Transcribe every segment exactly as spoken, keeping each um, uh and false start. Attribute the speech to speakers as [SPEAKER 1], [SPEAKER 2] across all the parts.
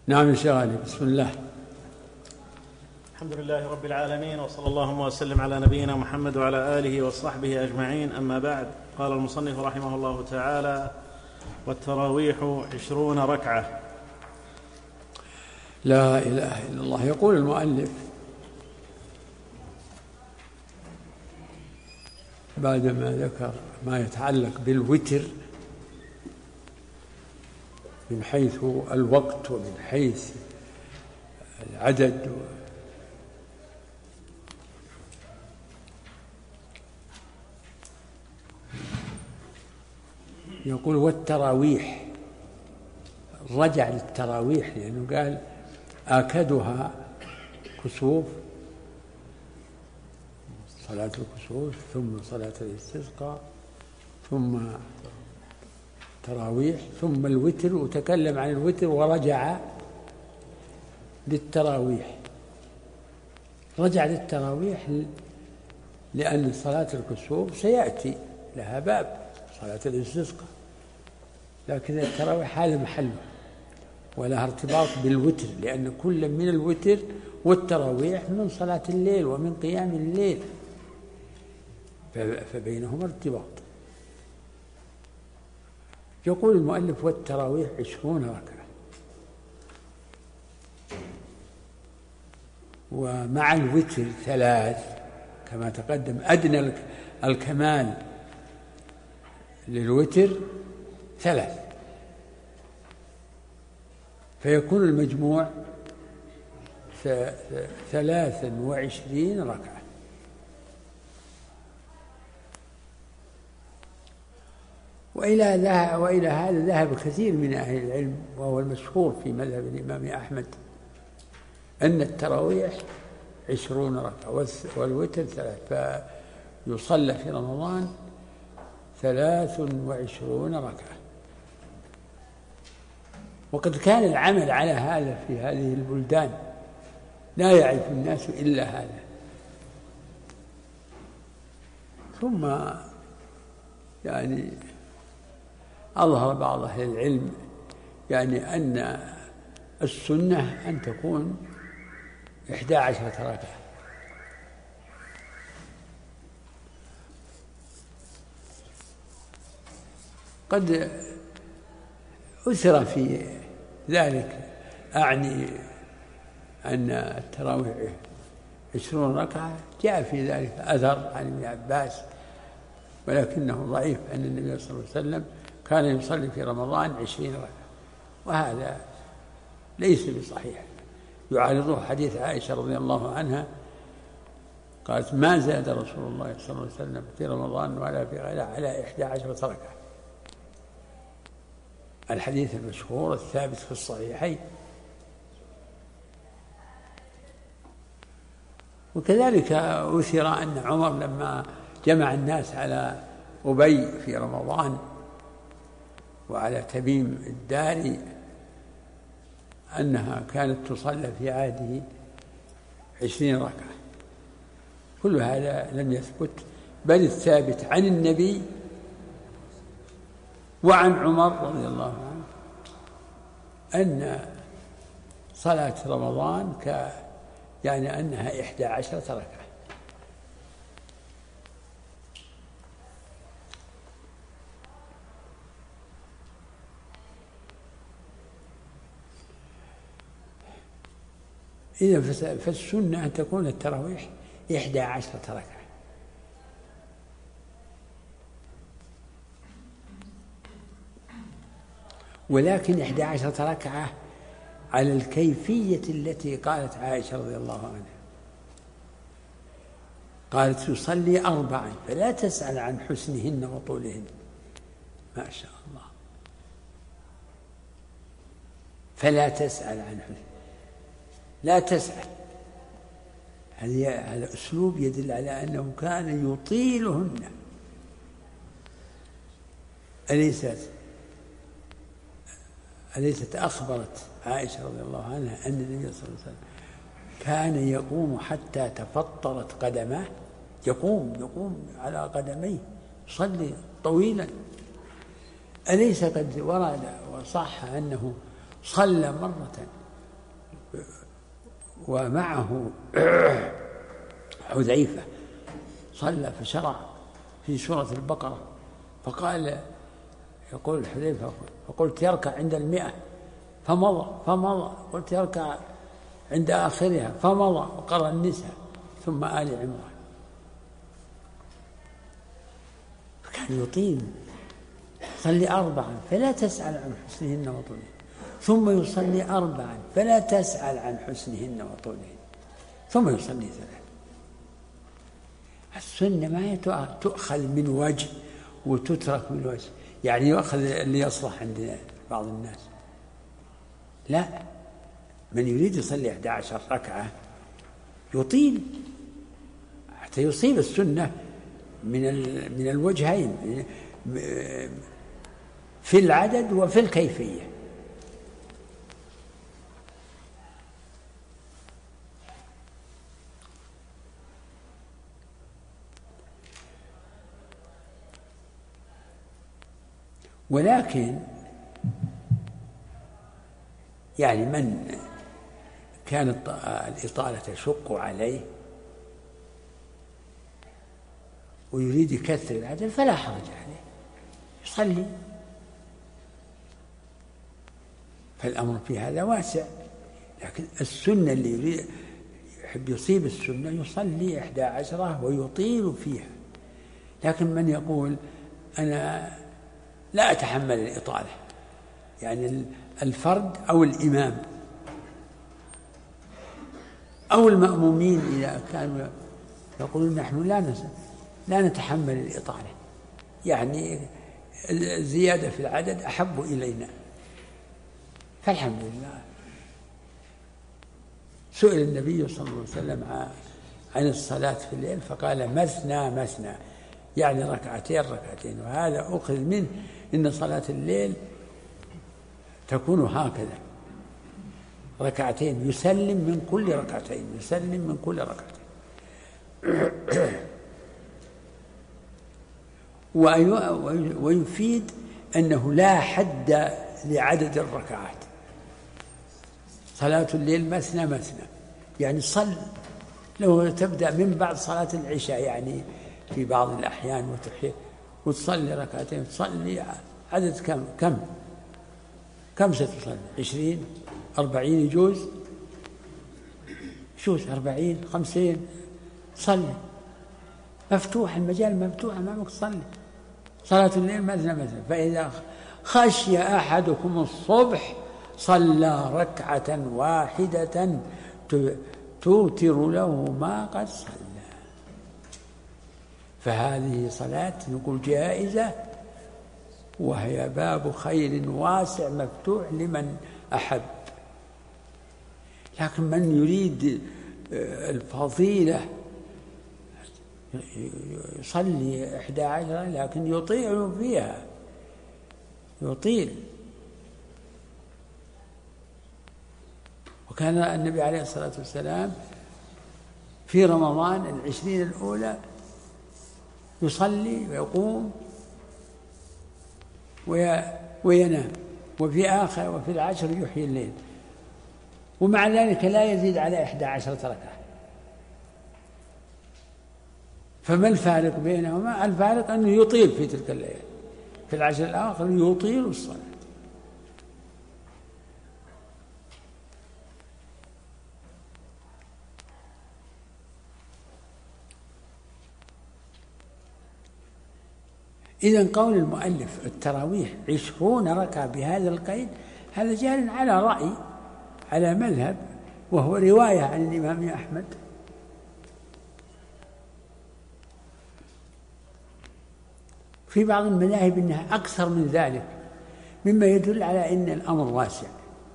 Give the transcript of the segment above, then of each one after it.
[SPEAKER 1] نعم يا شيخ علي، بسم الله.
[SPEAKER 2] الحمد لله رب العالمين، وصلى اللهم وسلم على نبينا محمد وعلى آله وصحبه أجمعين. أما بعد، قال المصنف رحمه الله تعالى: والتراويح عشرون ركعة.
[SPEAKER 1] لا إله إلا الله. يقول المؤلف بعدما ذكر ما يتعلق بالوتر من حيث الوقت ومن حيث العدد، يقول والتراويح، رجع للتراويح لأنه قال آكدها كسوف، صلاة الكسوف ثم صلاة الاستسقاء ثم تراويح ثم الوتر، وتكلم عن الوتر ورجع للتراويح. رجع للتراويح لأن صلاة الكسوف سيأتي لها باب صلاة الاستسقاء، لكن التراويح هذا محله ولها ارتباط بالوتر، لأن كل من الوتر والتراويح من صلاة الليل ومن قيام الليل، فبينهما ارتباط. يقول المؤلف والتراويح عشرون ركعة، ومع الوتر ثلاث كما تقدم. أدنى الكمال للوتر ثلاث، فيكون المجموع ثلاثا وعشرين ركعة. وإلى وإلى هذا ذهب كثير من أهل العلم، وهو المشهور في مذهب الإمام أحمد، أن التراويح عشرون ركعة والوتر ثلاث، فيصلى في رمضان ثلاث وعشرون ركعة. وقد كان العمل على هذا في هذه البلدان، لا يعرف الناس إلا هذا. ثم يعني أظهر بعض أهل العلم يعني أن السنة أن تكون إحدى عشرة ركعة. قد أثر في ذلك، أعني أن التراويح عشرون ركعة، جاء في ذلك أثر عن ابن عباس، ولكنه ضعيف، أن النبي صلى الله عليه وسلم كان يصلي في رمضان عشرين ركعة، وهذا ليس بصحيح. يعارضه حديث عائشة رضي الله عنها قالت: ما زاد رسول الله صلى الله عليه وسلم في رمضان ولا في غيره على إحدى عشرة ركعة، الحديث المشهور الثابت في الصحيحين. وكذلك أثر أن عمر لما جمع الناس على أبي في رمضان وعلى تميم الداري أنها كانت تصلى في عهده عشرين ركعة. كل هذا لم يثبت، بل الثابت عن النبي وعن عمر رضي الله عنه أن صلاة رمضان ك يعني أنها إحدى عشرة ركعة. إذا فالسنة أن تكون التراويح إحدى عشرة ركعة. ولكن إحدى عشرة ركعة على الكيفية التي قالت عائشة رضي الله عنها، قالت: يصلي أربعا فلا تسأل عن حسنهن وطولهن. ما شاء الله، فلا تسأل عن حسن، لا تسأل. هذا أسلوب يدل على أنه كان يطيلهن. أليست أليست أخبرت عائشة رضي الله عنها أن النبي صلى الله عليه وسلم كان يقوم حتى تفطرت قدماه، يقوم يقوم على قدميه يصلي طويلا. أليس قد ورد وصح أنه صلى مرة ومعه حذيفة صلى فشرع في سورة البقرة، فقال يقول حذيفة فقلت يركع عند المئة فمضى فمضى، قلت يركع عند آخرها فمضى، وقرأ النساء ثم آل عمران. فكان يطيل، صلي أربعا فلا تسأل عن حسنهن وطولهن، ثم يصلي أربعا فلا تسأل عن حسنهن وطولهن، ثم يصلي ثلاثا. السنة ما تؤخذ من وجه وتترك من وجه، يعني يؤخذ اللي يصلح عند بعض الناس، لا، من يريد يصلي أحد عشر ركعة يطيل حتى يصيب السنة من من الوجهين، في العدد وفي الكيفية. ولكن يعني من كانت الإطالة تشق عليه ويريد يكثر العدد فلا حرج عليه، يصلي، فالأمر في هذا واسع. لكن السنة اللي يريد يحب يصيب السنة يصلي إحدى عشرة ويطيل فيها. لكن من يقول أنا لا أتحمل الإطالة، يعني الفرد أو الإمام أو المأمومين إذا كانوا يقولون نحن لا لا نتحمل الإطالة، يعني الزيادة في العدد أحب إلينا، فالحمد لله. سئل النبي صلى الله عليه وسلم عن الصلاة في الليل فقال مثنى مثنى، يعني ركعتين ركعتين، وهذا أخذ منه إن صلاة الليل تكون هكذا، ركعتين يسلم من كل ركعتين، يسلم من كل ركعتين. ويفيد أنه لا حد لعدد الركعات، صلاة الليل مثنى مثنى، يعني صل لو تبدأ من بعد صلاة العشاء يعني في بعض الأحيان وتحيي وتصلي ركعتين، تصلي عدد كم كم كم ستصلي؟ عشرين أربعين يجوز يجوز أربعين خمسين، صلي، مفتوح المجال مفتوح أمامك، صلي صلاة الليل مثنى مثنى. فإذا خشي أحدكم الصبح صلى ركعة واحدة توتر له ما قد صلى، فهذه صلاة نقول جائزة، وهي باب خير واسع مفتوح لمن أحب. لكن من يريد الفضيلة يصلي إحدى عشرة لكن يطيل فيها، يطيل. وكان النبي عليه الصلاة والسلام في رمضان العشرين الأولى يصلي ويقوم وينام، وفي آخر وفي العشر يحيي الليل، ومع ذلك لا يزيد على إحدى عشرة ركعة. فما الفارق بينهما؟ الفارق أنه يطيل في تلك الليل، في العشر الآخر يطيل الصلاة. إذن قول المؤلف التراويح عشرون ركعة بهذا القيد هذا جار على رأي، على مذهب، وهو رواية عن الإمام أحمد. في بعض المذاهب أنها أكثر من ذلك، مما يدل على أن الأمر واسع.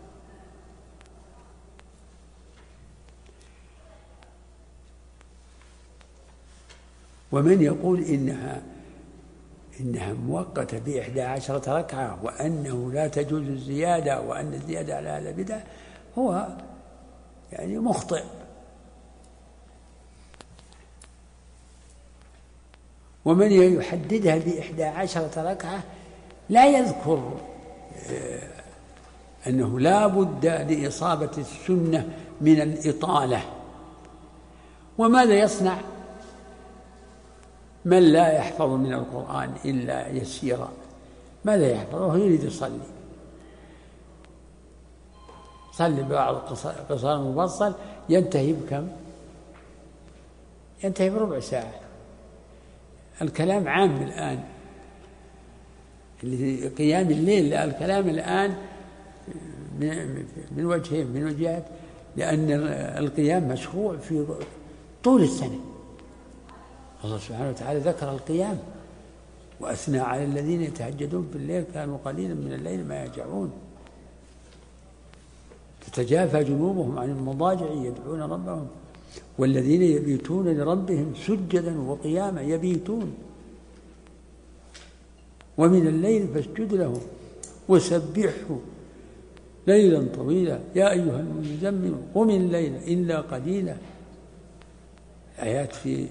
[SPEAKER 1] ومن يقول إنها إنها مؤقتة بإحدى عشرة ركعة وأنه لا تجوز الزيادة وأن الزيادة على هذا بدعة هو يعني مخطئ. ومن يحددها بإحدى عشرة ركعة لا يذكر أنه لا بد لإصابة السنة من الإطالة. وماذا يصنع من لا يحفظ من القرآن إلا يسيرا؟ ماذا يحفظه؟ يريد يصلي، صلي بعض قصار مفصل ينتهي بكم؟ ينتهي بربع ساعة. الكلام عام الآن، قيام الليل الكلام الآن من وجهين من وجهات، لأن القيام مشروع في طول السنة. الله سبحانه وتعالى ذكر القيام وأثنى على الذين يتهجدون في الليل كانوا قليلا من الليل ما يهجعون، تتجافى جنوبهم عن المضاجع يدعون ربهم، والذين يبيتون لربهم سجدا وقياما، يبيتون ومن الليل فاسجد له وسبحه ليلا طويلا يا أيها المزمل قم الليل إلا قليلا. آيات في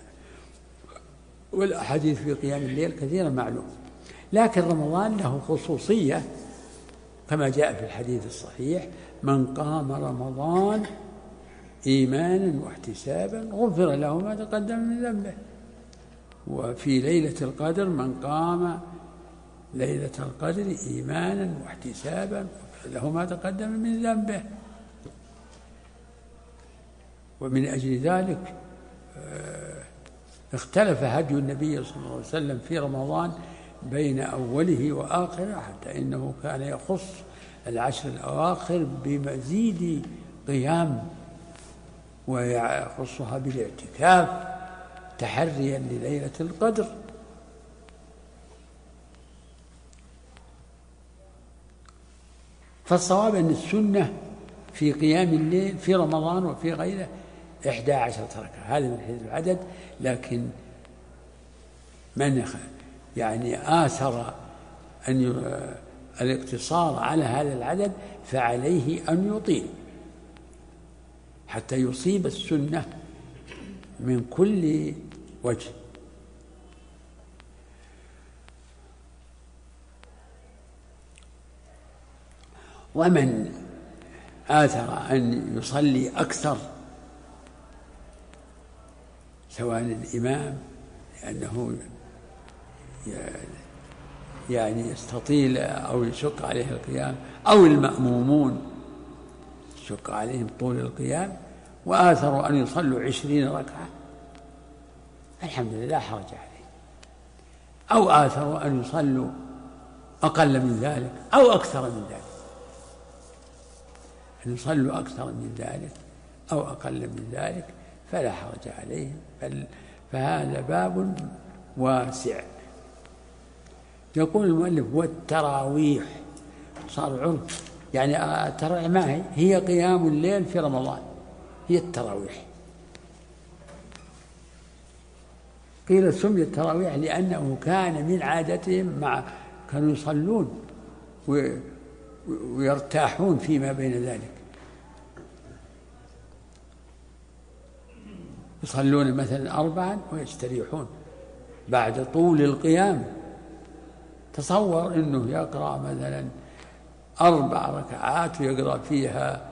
[SPEAKER 1] والأحاديث في قيام الليل كثيرا معلوم، لكن رمضان له خصوصية كما جاء في الحديث الصحيح: من قام رمضان إيمانا واحتسابا غفر له ما تقدم من ذنبه. وفي ليلة القدر: من قام ليلة القدر إيمانا واحتسابا غفر له ما تقدم من ذنبه. ومن أجل ذلك اختلف هدي النبي صلى الله عليه وسلم في رمضان بين أوله وآخره، حتى إنه كان يخص العشر الأواخر بمزيد قيام ويخصها بالاعتكاف تحريا لليلة القدر. فالصواب أن السنة في قيام الليل في رمضان وفي غيره إحدى عشرة ركعة، هذا من حيث العدد. لكن من يعني آثر أن الاقتصار على هذا العدد فعليه أن يطيل حتى يصيب السنة من كل وجه. ومن آثر أن يصلي أكثر سواء الإمام لأنه يعني يستطيل أو يشق عليه القيام، أو المأمومون يشق عليهم طول القيام، وآثروا أن يصلوا عشرين ركعة، الحمد لله لا حرج عليه. أو آثروا أن يصلوا أقل من ذلك أو أكثر من ذلك، أن يصلوا أكثر من ذلك أو أقل من ذلك فلا حرج عليهم، بل فهذا باب واسع. يقول المؤلف: والتراويح صار عرف، يعني التراويح ما هي؟ هي قيام الليل في رمضان، هي التراويح. قيل سمي التراويح لأنه كان من عادتهم مع كانوا يصلون ويرتاحون فيما بين ذلك، يصلون مثلا أربعا ويستريحون بعد طول القيام. تصور أنه يقرأ مثلا أربع ركعات ويقرأ فيها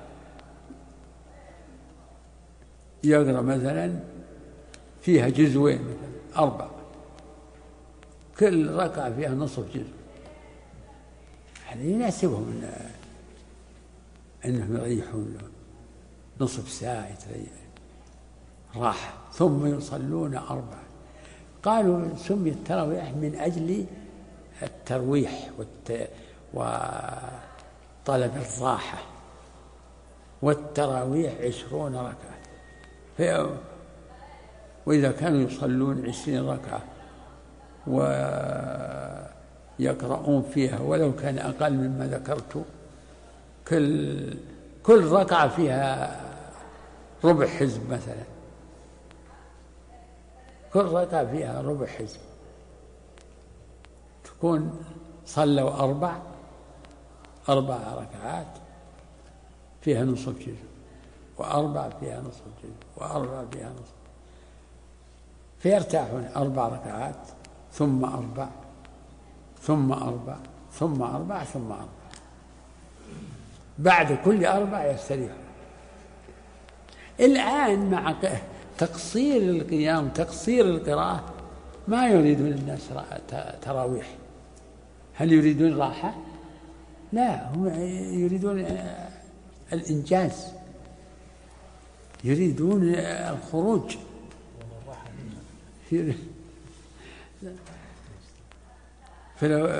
[SPEAKER 1] يقرأ مثلا فيها جزوين، مثلا أربع، كل ركعة فيها نصف جزء. هذا يناسبهم أنهم يريحون نصف ساعة راحة ثم يصلون أربعة. قالوا سمي التراويح من أجل الترويح والت... وطلب الراحة. والتراويح عشرون ركعة، في... وإذا كانوا يصلون عشرين ركعة ويقرؤون فيها ولو كان أقل مما ذكرت، كل كل ركعة فيها ربع حزب مثلا، كل ركعة فيها ربع حزب، تكون صلوا أربع أربع ركعات فيها نصف جزء، وأربع فيها نصف جزء، وأربع فيها نصف، فيرتاحون أربع ركعات ثم أربع ثم أربع ثم أربع ثم أربع. بعد كل أربع يستريحون. الآن مع تقصير القيام تقصير القراءة ما يريدون الناس تراويح. هل يريدون راحة؟ لا، هم يريدون الإنجاز، يريدون الخروج. فلو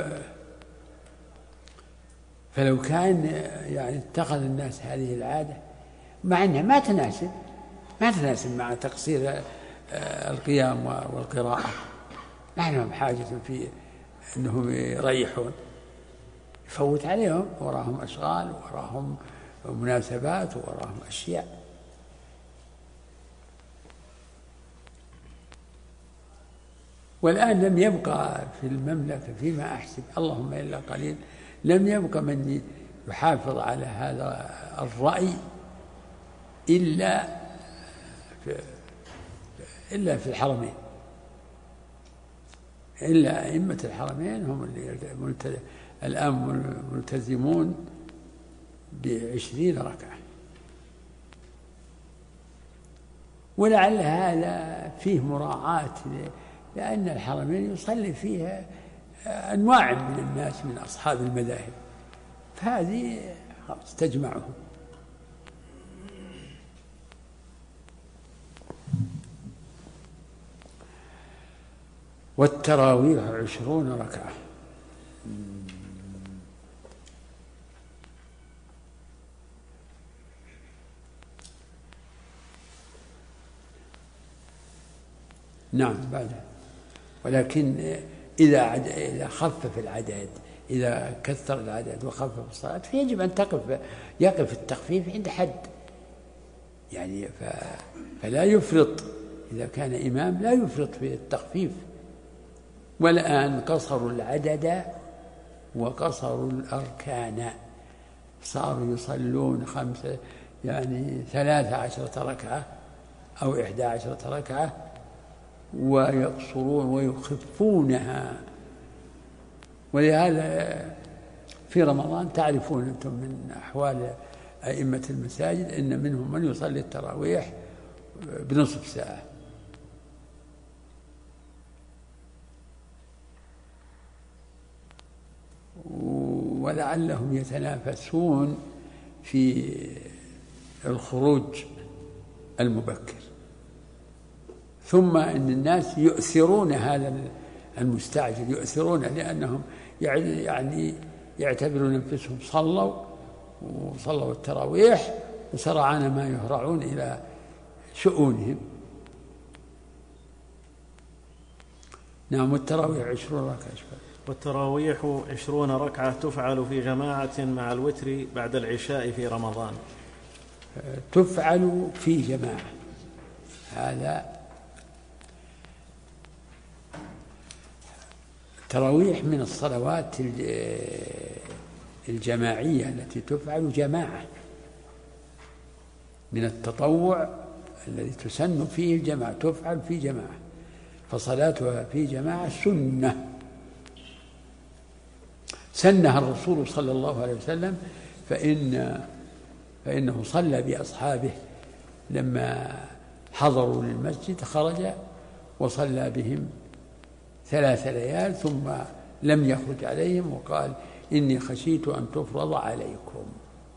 [SPEAKER 1] فلو كان يعني اتخذ الناس هذه العادة، مع أنها ما تناسب ما تناسب مع تقصير القيام والقراءة، ما لهم حاجة في أنهم يريحون، يفوت عليهم، وراهم أشغال وراهم مناسبات وراهم أشياء. والآن لم يبقى في المملكة فيما أحسب، اللهم إلا قليل، لم يبقى من يحافظ على هذا الرأي إلا في إلا في الحرمين، إلا أئمة الحرمين هم اللي الآن ملتزمون بعشرين ركعة. ولعل هذا فيه مراعاة، لأن الحرمين يصلي فيها أنواع من الناس من أصحاب المذاهب، فهذه خلاص تجمعهم. والتراويح عشرون ركعة. نعم بعدها، ولكن إذا عد... إذا خفف العدد، إذا كثر العدد وخفف الصلاة، فيجب أن تقف يقف التخفيف عند حد، يعني ف... فلا يفرط، إذا كان إمام لا يفرط في التخفيف. والآن قصروا العدد وقصروا الأركان، صاروا يصلون خمسة يعني ثلاثة عشرة ركعة أو إحدى عشرة ركعة، ويقصرون ويخفونها. ولهذا في رمضان تعرفون أنتم من أحوال أئمة المساجد أن منهم من يصلي التراويح بنصف ساعة، ولعلهم يتنافسون في الخروج المبكر. ثم أن الناس يؤثرون هذا المستعجل، يؤثرون لأنهم يعني يعتبرون أنفسهم صلوا وصلوا التراويح وسرعان ما يهرعون إلى شؤونهم. نعم. والتراويح عشرون ركعة.
[SPEAKER 2] والتراويح عشرون ركعة تفعل في جماعة مع الوتر بعد العشاء في رمضان.
[SPEAKER 1] تفعل في جماعة، هذا التراويح من الصلوات الجماعية التي تفعل جماعة، من التطوع الذي تسن فيه الجماعة، تفعل في جماعة، فصلاتها في جماعة سنة سنها الرسول صلى الله عليه وسلم، فإن فإنه صلى بأصحابه لما حضروا للمسجد، خرج وصلى بهم ثلاث ليال ثم لم يخرج عليهم وقال إني خشيت أن تفرض عليكم.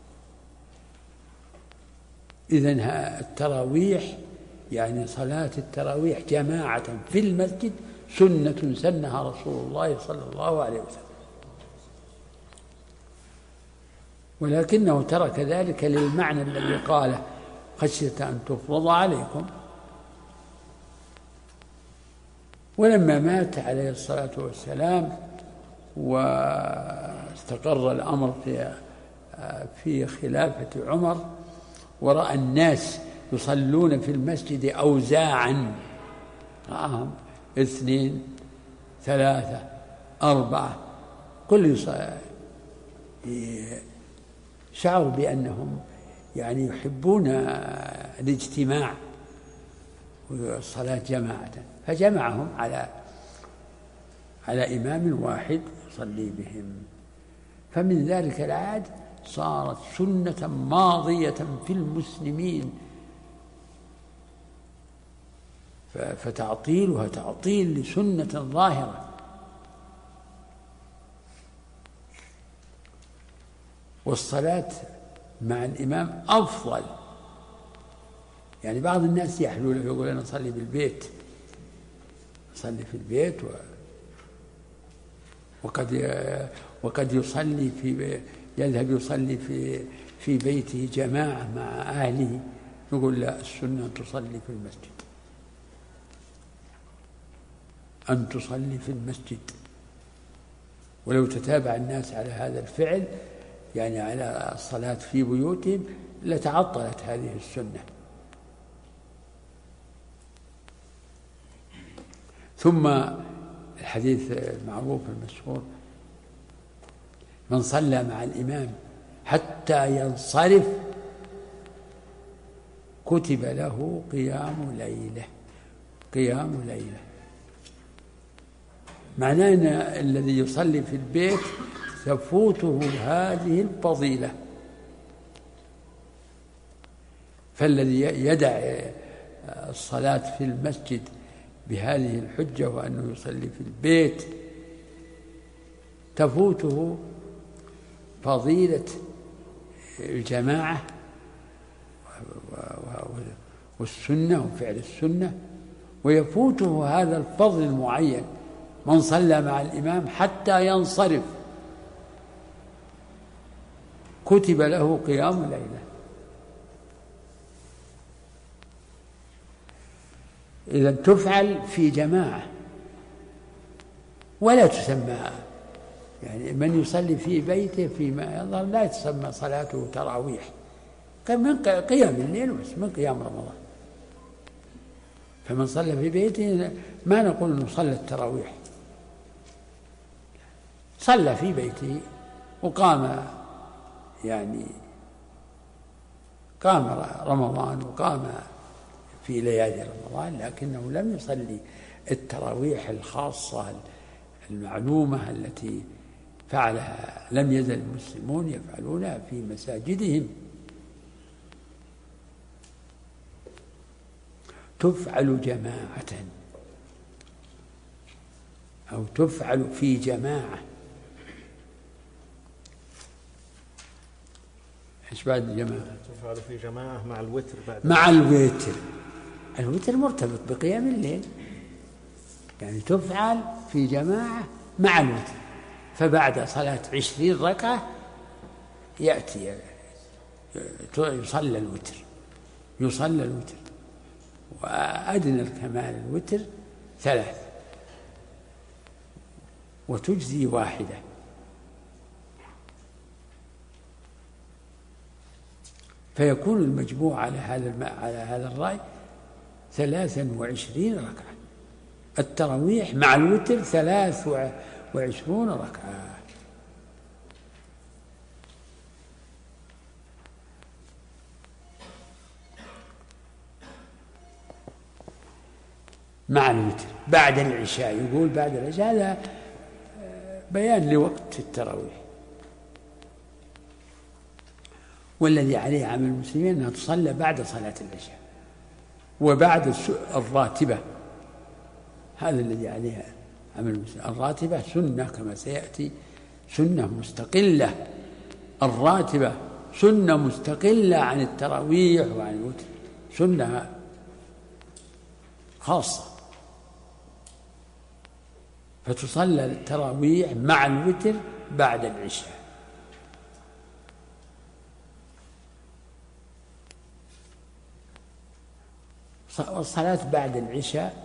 [SPEAKER 1] إذن التراويح يعني صلاة التراويح جماعة في المسجد سنة سنها رسول الله صلى الله عليه وسلم، ولكنه ترك ذلك للمعنى الذي قاله خشية أن تفرض عليكم. ولما مات عليه الصلاة والسلام واستقر الأمر في في خلافة عمر، ورأى الناس يصلون في المسجد أوزاعا، رآهم اثنين ثلاثة أربعة، كل شعروا بأنهم يعني يحبون الاجتماع والصلاة جماعة، فجمعهم على على إمام واحد يصلي بهم. فمن ذلك العاد صارت سنة ماضية في المسلمين، فتعطيلها تعطيل لسنة ظاهرة. والصلاة مع الإمام أفضل. يعني بعض الناس يحلو له يقول أنا أصلي بالبيت، أصلي في البيت و وقد وقد يصلي في يذهب يصلي في في بيته جماعة مع أهله. يقول لا، السنة أن تصلي في المسجد، أن تصلي في المسجد. ولو تتابع الناس على هذا الفعل، يعني على الصلاة في بيوتهم، لتعطلت هذه السنة. ثم الحديث المعروف المشهور: من صلى مع الإمام حتى ينصرف كتب له قيام ليلة. قيام ليلة معناه أن الذي يصلي في البيت تفوته هذه الفضيلة، فالذي يدع الصلاة في المسجد بهذه الحجة وأنه يصلي في البيت تفوته فضيلة الجماعة والسنة وفعل السنة، ويفوته هذا الفضل المعين: من صلى مع الإمام حتى ينصرف كتب له قيام ليلة. إذا تفعل في جماعة ولا تسمى، يعني من يصلي في بيته فيما يظهر لا تسمى صلاته تراويح، من قيام الليل بس، من قيام رمضان. فمن صلى في بيته ما نقول انه صلى التراويح، صلى في بيته وقام، يعني قام رمضان وقام في ليالي رمضان، لكنه لم يصلي التراويح الخاصة المعلومة التي فعلها لم يزل المسلمون يفعلونها في مساجدهم. تفعل جماعة أو تفعل في جماعة. إيش بعد الجماعة؟
[SPEAKER 2] تفعل في جماعة مع الوتر بعد
[SPEAKER 1] مع الوتر. الوتر مرتبط بقيام الليل، يعني تفعل في جماعة مع الوتر. فبعد صلاة عشرين ركعة يأتي يصلى الوتر، يصلى الوتر، وأدنى الكمال الوتر ثلاث، وتجزي واحدة. فيكون المجموع على هذا على هذا الرأي ثلاثا وعشرين ركعة. التراويح مع الوتر ثلاث وعشرون ركعة. مع الوتر بعد العشاء. يقول بعد العشاء هذا بيان لوقت التراويح. والذي عليه عمل المسلمين أنها تصلى بعد صلاة العشاء وبعد الراتبة. هذا الذي عليها عمل المسلمين. الراتبة سنة كما سيأتي، سنة مستقلة. الراتبة سنة مستقلة عن التراويح وعن الوتر، سنة خاصة. فتصلى التراويح مع الوتر بعد العشاء. والصلاة بعد العشاء،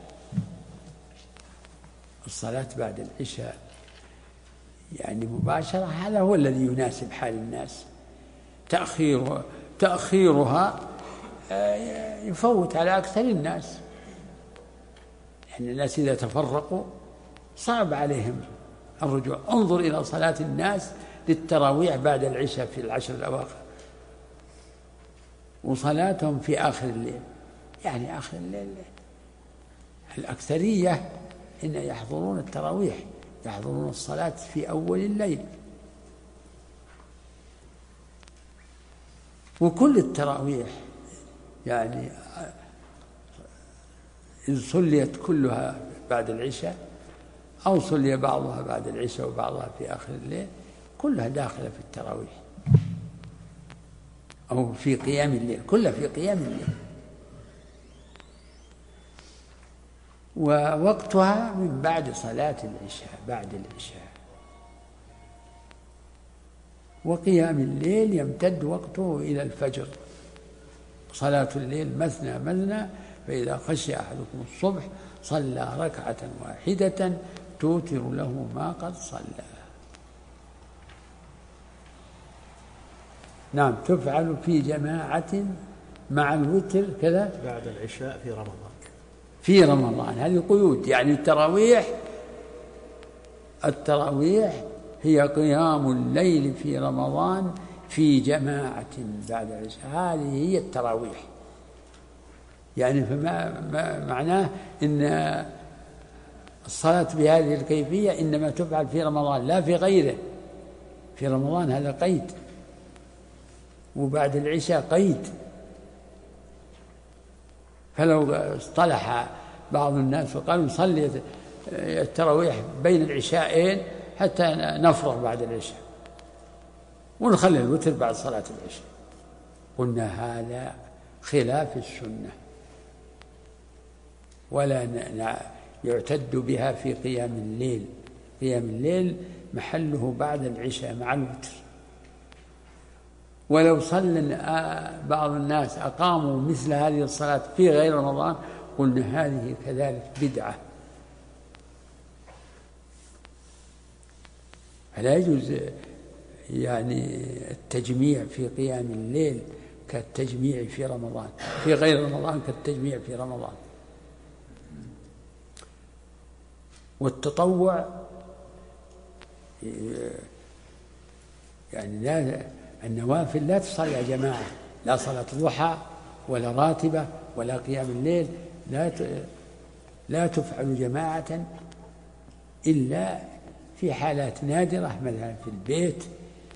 [SPEAKER 1] الصلاة بعد العشاء يعني مباشرة، هذا هو الذي يناسب حال الناس. تأخير تأخيرها يفوت على أكثر الناس، يعني الناس إذا تفرقوا صعب عليهم الرجوع. انظر إلى صلاة الناس للتراويح بعد العشاء في العشر الأواخر، وصلاتهم في آخر الليل. يعني آخر الليل الأكثرية إن يحضرون التراويح، يحضرون الصلاة في أول الليل. وكل التراويح يعني إن صليت كلها بعد العشاء أو صلي بعضها بعد العشاء وبعضها في آخر الليل كلها داخلة في التراويح أو في قيام الليل، كلها في قيام الليل. ووقتها من بعد صلاة العشاء، بعد العشاء. وقيام الليل يمتد وقته إلى الفجر. صلاة الليل مثنى مثنى، فإذا خشي أحدكم الصبح صلى ركعة واحدة توتر له ما قد صلى. نعم، تفعل في جماعة مع الوتر كذا
[SPEAKER 2] بعد العشاء في رمضان.
[SPEAKER 1] في رمضان هذه قيود، يعني التراويح التراويح هي قيام الليل في رمضان في جماعة بعد العشاء، هذه هي التراويح. يعني فما ما معناه إن الصلاة بهذه الكيفية إنما تفعل في رمضان لا في غيره. في رمضان هذا قيد، وبعد العشاء قيد. فلو اصطلح بعض الناس وقالوا نصلي التراويح بين العشاءين حتى نفرغ بعد العشاء ونخلي الوتر بعد صلاة العشاء، قلنا هذا خلاف السنة، ولا يعتد بها في قيام الليل. قيام الليل محله بعد العشاء مع الوتر. ولو صلى بعض الناس أقاموا مثل هذه الصلاة في غير رمضان قلنا هذه كذلك بدعة. فلا يجوز يعني التجميع في قيام الليل كالتجميع في رمضان، في غير رمضان كالتجميع في رمضان. والتطوع يعني لا النوافل لا تصلى جماعة، لا صلاة ضحى ولا راتبة ولا قيام الليل، لا لا تفعل جماعة إلا في حالات نادرة، مثلا في البيت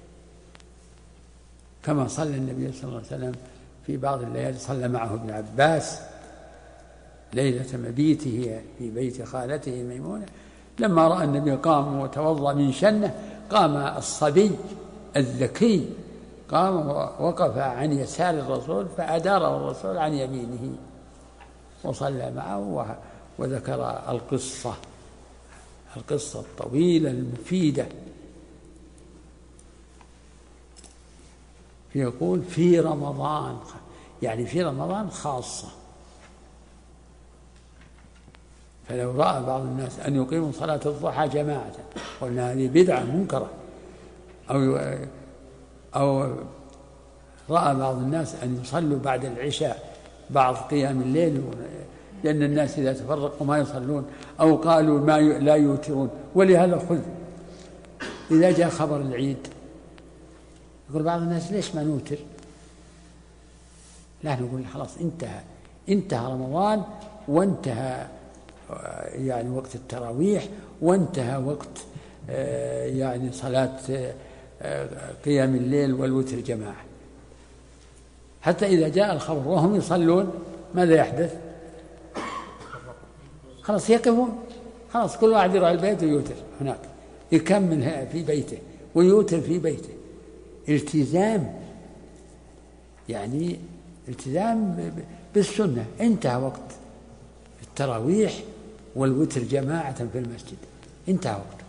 [SPEAKER 1] كما صلى النبي صلى الله عليه وسلم في بعض الليالي، صلى معه ابن عباس ليلة مبيته في بيت خالته ميمونة، لما رأى النبي قام وتوضأ من شنه قام الصبي الذكي قام ووقف عن يسار الرسول فأداره الرسول عن يمينه وصلى معه وذكر القصة القصة الطويلة المفيدة. يقول في رمضان، يعني في رمضان خاصة. فلو رأى بعض الناس أن يقيموا صلاة الضحى جماعة قلنا هذه بدعة منكرة، أو أو رأى بعض الناس أن يصلوا بعد العشاء بعض قيام الليل لأن الناس إذا تفرقوا ما يصلون، أو قالوا ما لا يوترون. ولهذا خذ إذا جاء خبر العيد يقول بعض الناس ليش ما نوتر؟ لا، نقول خلاص انتهى انتهى رمضان وانتهى يعني وقت التراويح وانتهى وقت يعني صلاة قيام الليل والوتر جماعة. حتى إذا جاء الخبر وهم يصلون ماذا يحدث؟ خلاص يقفون، خلاص كل واحد يروح البيت ويوتر هناك، يكمل في بيته ويوتر في بيته. التزام، يعني التزام بالسنة. انتهى وقت التراويح والوتر جماعة في المسجد، انتهى وقته.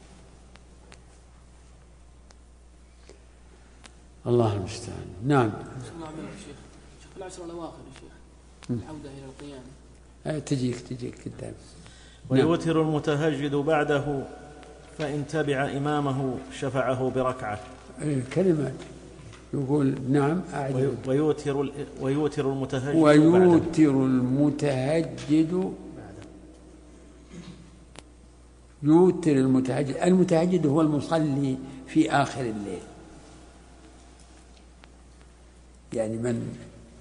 [SPEAKER 1] الله المستعان. نعم.
[SPEAKER 3] في العشر الأواخر يا شيخ العودة إلى القيام
[SPEAKER 1] تجيك تجيك قدام.
[SPEAKER 2] ويوتر المتهجد بعده فإن تبع إمامه شفعه بركعة.
[SPEAKER 1] الكلمات يقول نعم أعجب.
[SPEAKER 2] ويوتر ويوتر المتهجد
[SPEAKER 1] ويوتر المتهجد يوتر المتهجد. المتهجد هو المصلي في آخر الليل، يعني من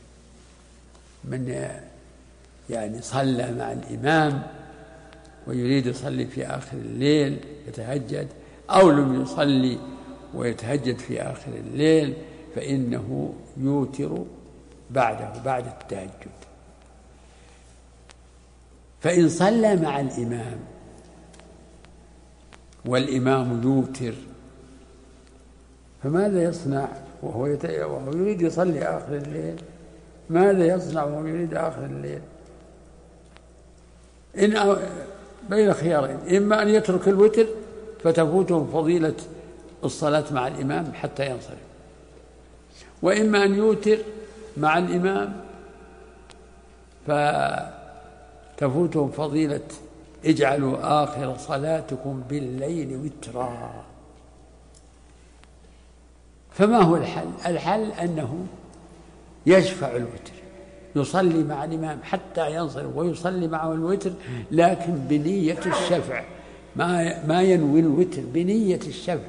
[SPEAKER 1] من يعني صلى مع الإمام ويريد يصلي في آخر الليل يتهجد، أو لم يصلي ويتهجد في آخر الليل، فإنه يوتر بعده بعد التهجد. فإن صلى مع الإمام والإمام يوتر فماذا يصنع وهو, يت... وهو يريد يصلي آخر الليل؟ ماذا يصنع وهو يريد آخر الليل؟ إن أ... بين خيارين: إما أن يترك الوتر فتفوته فضيلة الصلاة مع الإمام حتى ينصرف، وإما أن يوتر مع الإمام فتفوته فضيلة اجعلوا آخر صلاتكم بالليل وترا. فما هو الحل؟ الحل أنه يشفع الوتر، يصلي مع الإمام حتى ينصرف ويصلي معه الوتر، لكن بنية الشفع، ما ما ينوي الوتر بنية الشفع.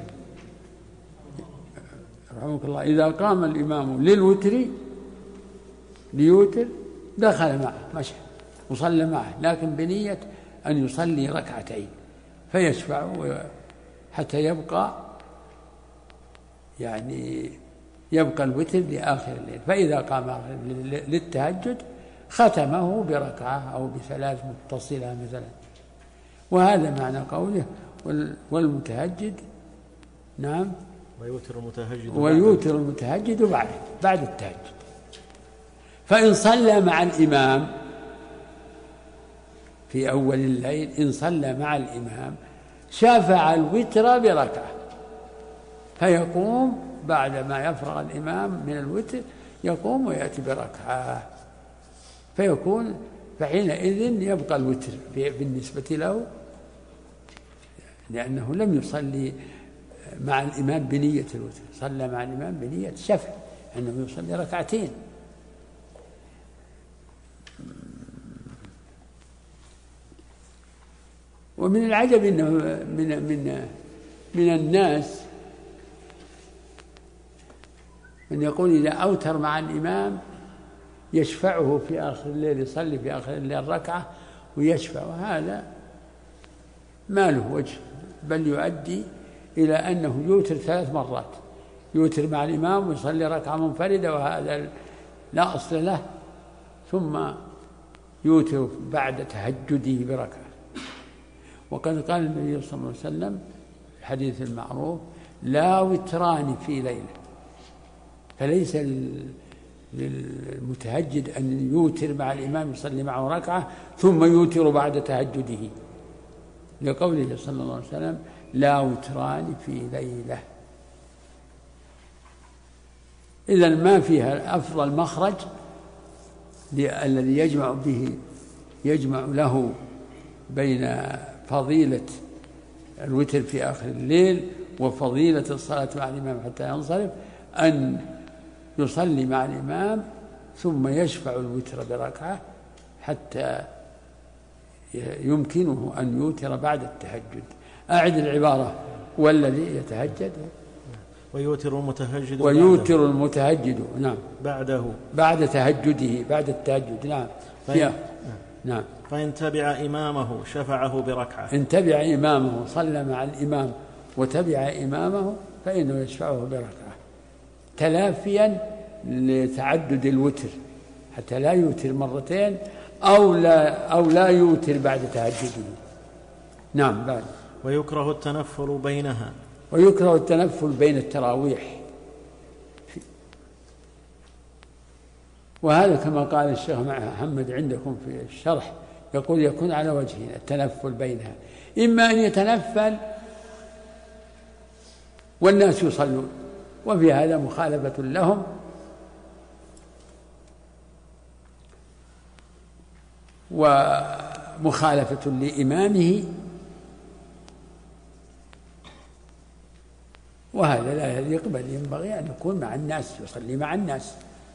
[SPEAKER 1] رحمك الله، إذا قام الإمام للوتر ليوتر دخل معه مشى وصلى معه، لكن بنية أن يصلي ركعتين فيشفع حتى يبقى يعني يبقى الوتر لآخر الليل. فإذا قام للتهجد ختمه بركعة أو بثلاث متصلة مثلا. وهذا معنى قوله والمتهجد نعم
[SPEAKER 2] ويوتر المتهجد
[SPEAKER 1] ويوتر المتهجد بعد بعد التهجد. فإن صلى مع الإمام في أول الليل، إن صلى مع الإمام شفع الوتر بركعة، فيقوم بعد ما يفرغ الإمام من الوتر يقوم ويأتي بركعة، فيكون فحينئذ يبقى الوتر بالنسبة له، لأنه لم يصلي مع الإمام بنية الوتر، صلى مع الإمام بنية الشفع أنه يصلي ركعتين. ومن العجب أنه من من من الناس من يقول إذا أوتر مع الإمام يشفعه في آخر الليل، يصلي في آخر الليل ركعة ويشفع، وهذا ما له وجه، بل يؤدي إلى أنه يوتر ثلاث مرات، يوتر مع الإمام ويصلي ركعة منفردة وهذا لا أصل له، ثم يوتر بعد تهجده بركعة. وقد قال النبي صلى الله عليه وسلم الحديث المعروف: لا وتران في ليلة. فليس للمتهجد أن يوتر مع الإمام يصلي معه ركعة ثم يوتر بعد تهجده، لقوله صلى الله عليه وسلم: لا وتران في ليلة. إذن ما فيها أفضل مخرج الذي يجمع به يجمع له بين فضيلة الوتر في آخر الليل وفضيلة الصلاة مع الإمام حتى ينصرف، أن يصلي مع الإمام ثم يشفع الوتر بركعة حتى يمكنه أن يوتر بعد التهجد. أعد العبارة: والذي يتهجد
[SPEAKER 2] ويوتر المتهجد
[SPEAKER 1] ويوتر المتهجد نعم
[SPEAKER 2] بعده
[SPEAKER 1] بعد تهجده بعد التهجد نعم
[SPEAKER 2] فإن,
[SPEAKER 1] نعم
[SPEAKER 2] فإن تبع إمامه شفعه بركعة.
[SPEAKER 1] إن تبع إمامه، صلى مع الإمام وتبع إمامه، فإنه يشفعه بركعة تلافيا لتعدد الوتر حتى لا يوتر مرتين أو لا, أو لا يوتر بعد تهجده. نعم. بعد.
[SPEAKER 2] ويكره التنفل بينها.
[SPEAKER 1] ويكره التنفل بين التراويح، وهذا كما قال الشيخ محمد عندكم في الشرح، يقول يكون على وجهين التنفل بينها: إما أن يتنفل والناس يصلون، وفي هذا مخالفة لهم، ومخالفة لإمامه، وهذا لا يليق، بل ينبغي أن يكون مع الناس، يصلي مع الناس.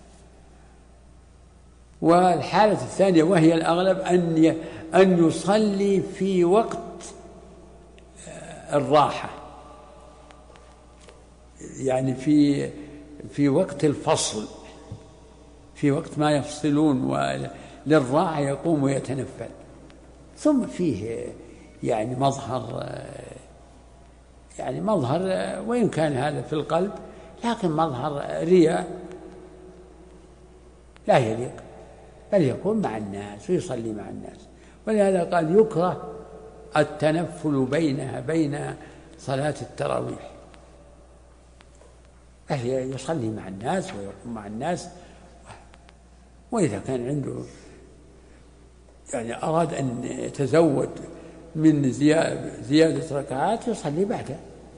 [SPEAKER 1] والحالة الثانية وهي الأغلب أن أن يصلي في وقت الراحة، يعني في في وقت الفصل، في وقت ما يفصلون وللراحة يقوم ويتنفل. ثم فيه يعني مظهر يعني مظهر وإن كان هذا في القلب، لكن مظهر رياء لا يليق، بل يكون مع الناس ويصلي مع الناس. ولهذا قال يكره التنفل بينها بين صلاة التراويح، بل يصلي مع الناس ويقوم مع الناس. وإذا كان عنده يعني أراد أن يتزود من زيادة ركعات يصلي بعده،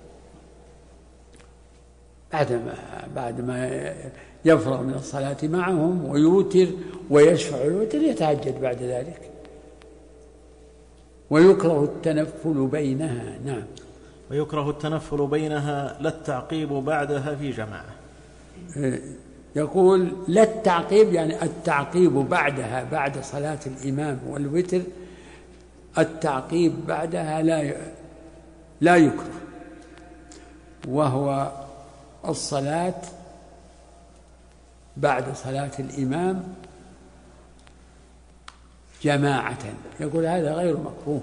[SPEAKER 1] بعدما بعدما يفرغ من الصلاة معهم ويوتر ويشفع الوتر يتهجد بعد ذلك. ويكره التنفل بينها. نعم.
[SPEAKER 2] ويكره التنفل بينها لا التعقيب بعدها في جماعة.
[SPEAKER 1] يقول لا التعقيب يعني التعقيب بعدها بعد صلاة الإمام والوتر، التعقيب بعدها لا لا يكره، وهو الصلاة بعد صلاة الإمام جماعة. يقول هذا غير مكروه.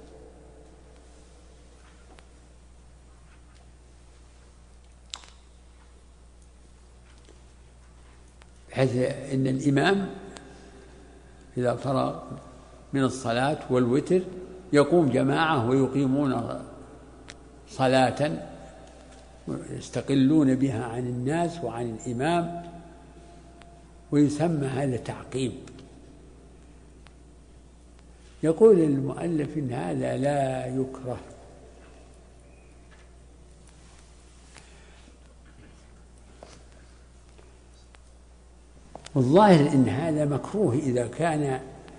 [SPEAKER 1] بحيث إن الإمام إذا فرغ من الصلاة والوتر يقوم جماعة ويقيمون صلاة يستقلون بها عن الناس وعن الإمام، ويسمى هذا تعقيب. يقول المؤلف إن هذا لا يكره، والظاهر إن هذا مكروه إذا كان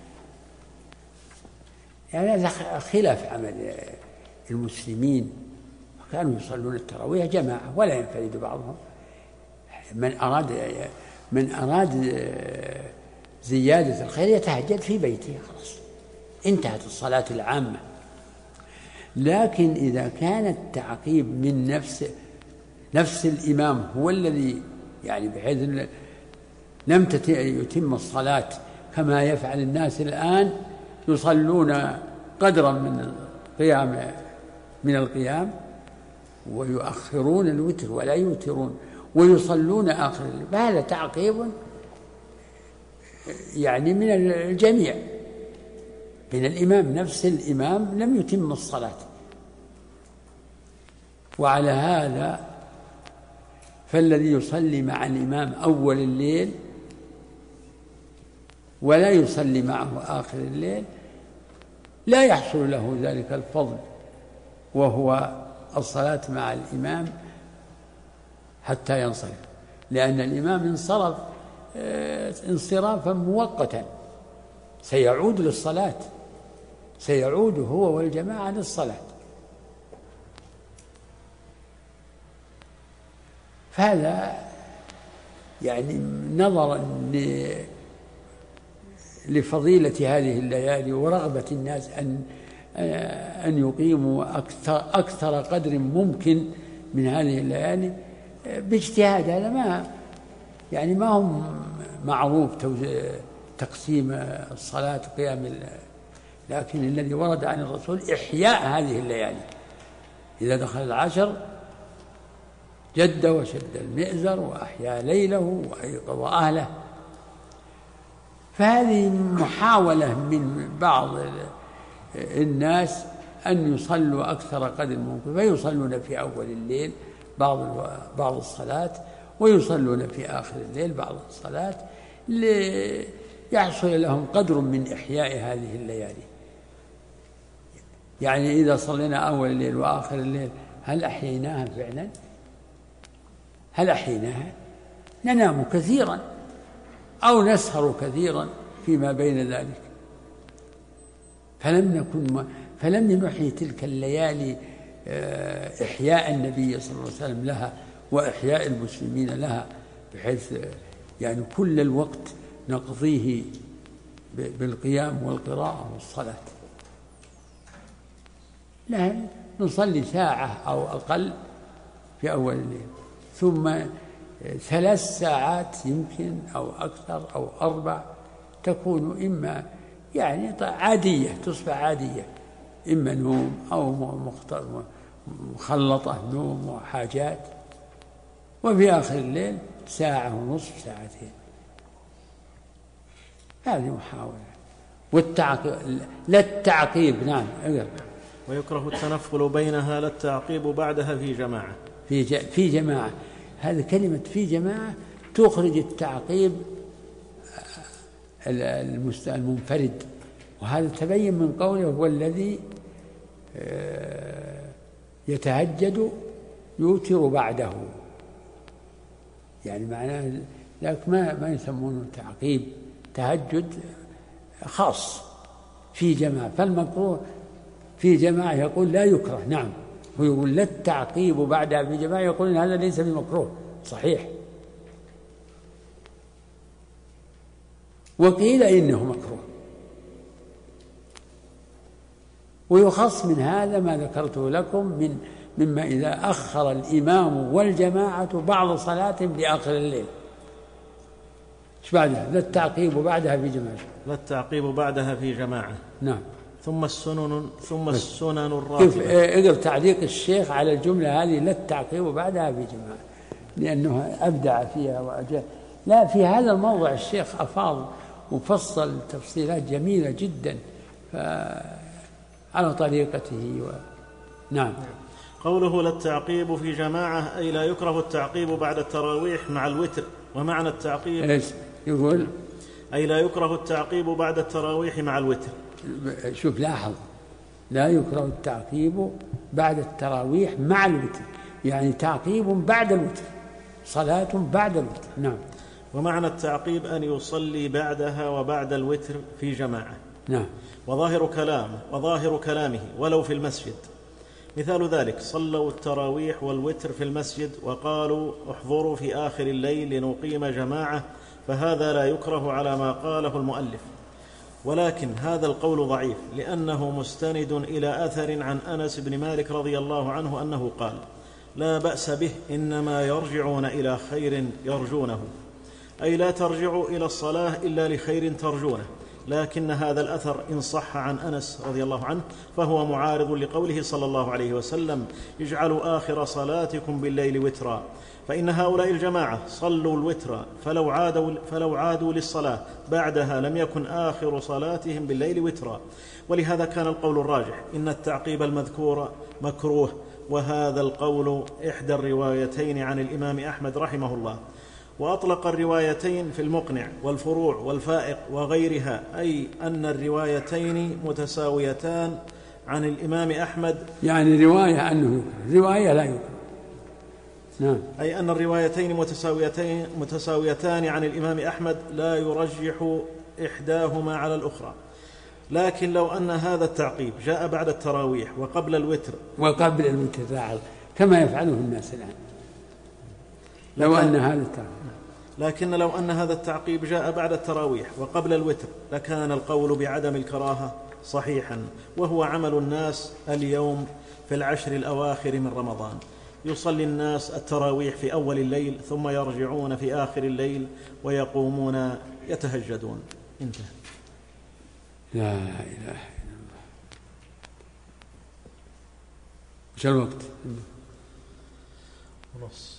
[SPEAKER 1] يعني هذا خلاف عمل المسلمين، كانوا يصلون التراويح جماعة ولا ينفرد بعضهم. من أراد من أراد زيادة الخير يتهجد في بيته، خلاص انتهت الصلاة العامة. لكن إذا كان التعقيب من نفس نفس الإمام هو الذي يعني بحيث لم يتم الصلاة كما يفعل الناس الآن، يصلون قدرا من القيام من القيام ويؤخرون الوتر ولا يوترون ويصلون آخر الليل، فهذا تعقيب يعني من الجميع، من الإمام نفس الإمام لم يتم الصلاة. وعلى هذا فالذي يصلي مع الإمام أول الليل ولا يصلي معه آخر الليل لا يحصل له ذلك الفضل، وهو الصلاة مع الإمام حتى ينصرف، لأن الإمام انصرف انصرافا مؤقتا، سيعود للصلاة، سيعود هو والجماعة للصلاة. فهذا يعني نظرا لفضيلة هذه الليالي ورغبة الناس أن أن يقيموا أكثر, أكثر قدر ممكن من هذه الليالي باجتهاد، هذا ما يعني ما هم معروف تقسيم الصلاة قيام، لكن الذي ورد عن الرسول إحياء هذه الليالي، إذا دخل العشر جد وشد المئزر وأحيا ليله وأيقظ أهله. فهذه محاولة من بعض الناس أن يصلوا أكثر قدر ممكن، فيصلون في أول الليل بعض بعض الصلاة ويصلون في آخر الليل بعض الصلاة ليحصل لهم قدر من إحياء هذه الليالي. يعني إذا صلينا أول الليل وآخر الليل هل أحييناها فعلا؟ هل أحييناها؟ ننام كثيرا أو نسهر كثيرا فيما بين ذلك، فلم نكن فلم نحيي تلك الليالي إحياء النبي صلى الله عليه وسلم لها وإحياء المسلمين لها، بحيث يعني كل الوقت نقضيه بالقيام والقراءة والصلاة. لا، نصلي ساعة أو أقل في أول الليل، ثم ثلاث ساعات يمكن أو أكثر أو أربع تكون إما يعني عادية تصبح عادية، إما نوم أو مخلطة نوم وحاجات، وفي آخر الليل ساعة ونصف ساعتين. هذه محاولة. والتعقيب لا التعقيب. نعم.
[SPEAKER 2] ويكره التنفل بينها لا التعقيب بعدها في جماعة.
[SPEAKER 1] في ج... في جماعة. هذه كلمة في جماعة تخرج التعقيب المنفرد، وهذا تبين من قوله هو الذي يتهجد يوتر بعده، يعني معناه لكن ما ما يسمونه تعقيب، تهجد خاص في جماعة. فالمكروه في جماعة يقول لا يكره. نعم. هو يقول لا التعقيب بعدها في جماعة، يقول إن هذا ليس بمكروه صحيح. وقيل إنه مكروه. ويخص من هذا ما ذكرته لكم من مما إذا أخر الإمام والجماعة بعض صلاة لآخر الليل. ايش بعدها؟ لا التعقيب بعدها في جماعة.
[SPEAKER 2] لا التعقيب بعدها في جماعة.
[SPEAKER 1] نعم.
[SPEAKER 2] ثم السنن ثم السنن الراتبة.
[SPEAKER 1] كيف اقرأ تعليق الشيخ على الجملة هذه لا التعقيب بعدها في جماعة، لأنه أبدع فيها وأجل. لا، في هذا الموضع الشيخ أفاض وفصل تفصيلات جميلة جدا على طريقته و... نعم.
[SPEAKER 2] قوله لا التعقيب في جماعة أي لا يكره التعقيب بعد التراويح مع الوتر. ومعنى التعقيب
[SPEAKER 1] إيش يقول؟
[SPEAKER 2] أي لا يكره التعقيب بعد التراويح مع الوتر.
[SPEAKER 1] شوف لاحظ، لا يكره التعقيب بعد التراويح مع الوتر، يعني تعقيب بعد الوتر، صلاة بعد الوتر. نعم.
[SPEAKER 2] ومعنى التعقيب أن يصلي بعدها وبعد الوتر في جماعة.
[SPEAKER 1] نعم.
[SPEAKER 2] وظاهر كلامه وظاهر كلامه ولو في المسجد. مثال ذلك صلوا التراويح والوتر في المسجد وقالوا احضروا في آخر الليل لنقيم جماعة، فهذا لا يكره على ما قاله المؤلف. ولكن هذا القول ضعيف لأنه مستند إلى أثر عن أنس بن مالك رضي الله عنه أنه قال لا بأس به إنما يرجعون إلى خير يرجونه، أي لا ترجعوا إلى الصلاة إلا لخير ترجونه. لكن هذا الأثر إن صح عن أنس رضي الله عنه فهو معارض لقوله صلى الله عليه وسلم اجعلوا آخر صلاتكم بالليل وترا، فإن هؤلاء الجماعة صلوا الوتر فلو عادوا, فلو عادوا للصلاة بعدها لم يكن آخر صلاتهم بالليل وترا. ولهذا كان القول الراجح إن التعقيب المذكور مكروه، وهذا القول إحدى الروايتين عن الإمام أحمد رحمه الله. وأطلق الروايتين في المقنع والفروع والفائق وغيرها، أي أن الروايتين متساويتان عن الإمام أحمد،
[SPEAKER 1] يعني رواية أنه يكره، رواية لا يكره. نعم.
[SPEAKER 2] أي أن الروايتين متساويتين متساويتان عن الإمام أحمد لا يرجح إحداهما على الأخرى. لكن لو أن هذا التعقيب جاء بعد التراويح وقبل الوتر
[SPEAKER 1] وقبل الوتر كما يفعله الناس الآن، لو أن هذا التعقيب
[SPEAKER 2] لكن لو أن هذا التعقيب جاء بعد التراويح وقبل الوتر لكان القول بعدم الكراهة صحيحا، وهو عمل الناس اليوم في العشر الأواخر من رمضان. يصلي الناس التراويح في أول الليل ثم يرجعون في آخر الليل ويقومون يتهجدون. انتهى.
[SPEAKER 1] لا إله إلا الله. ايش الوقت؟
[SPEAKER 2] ونص.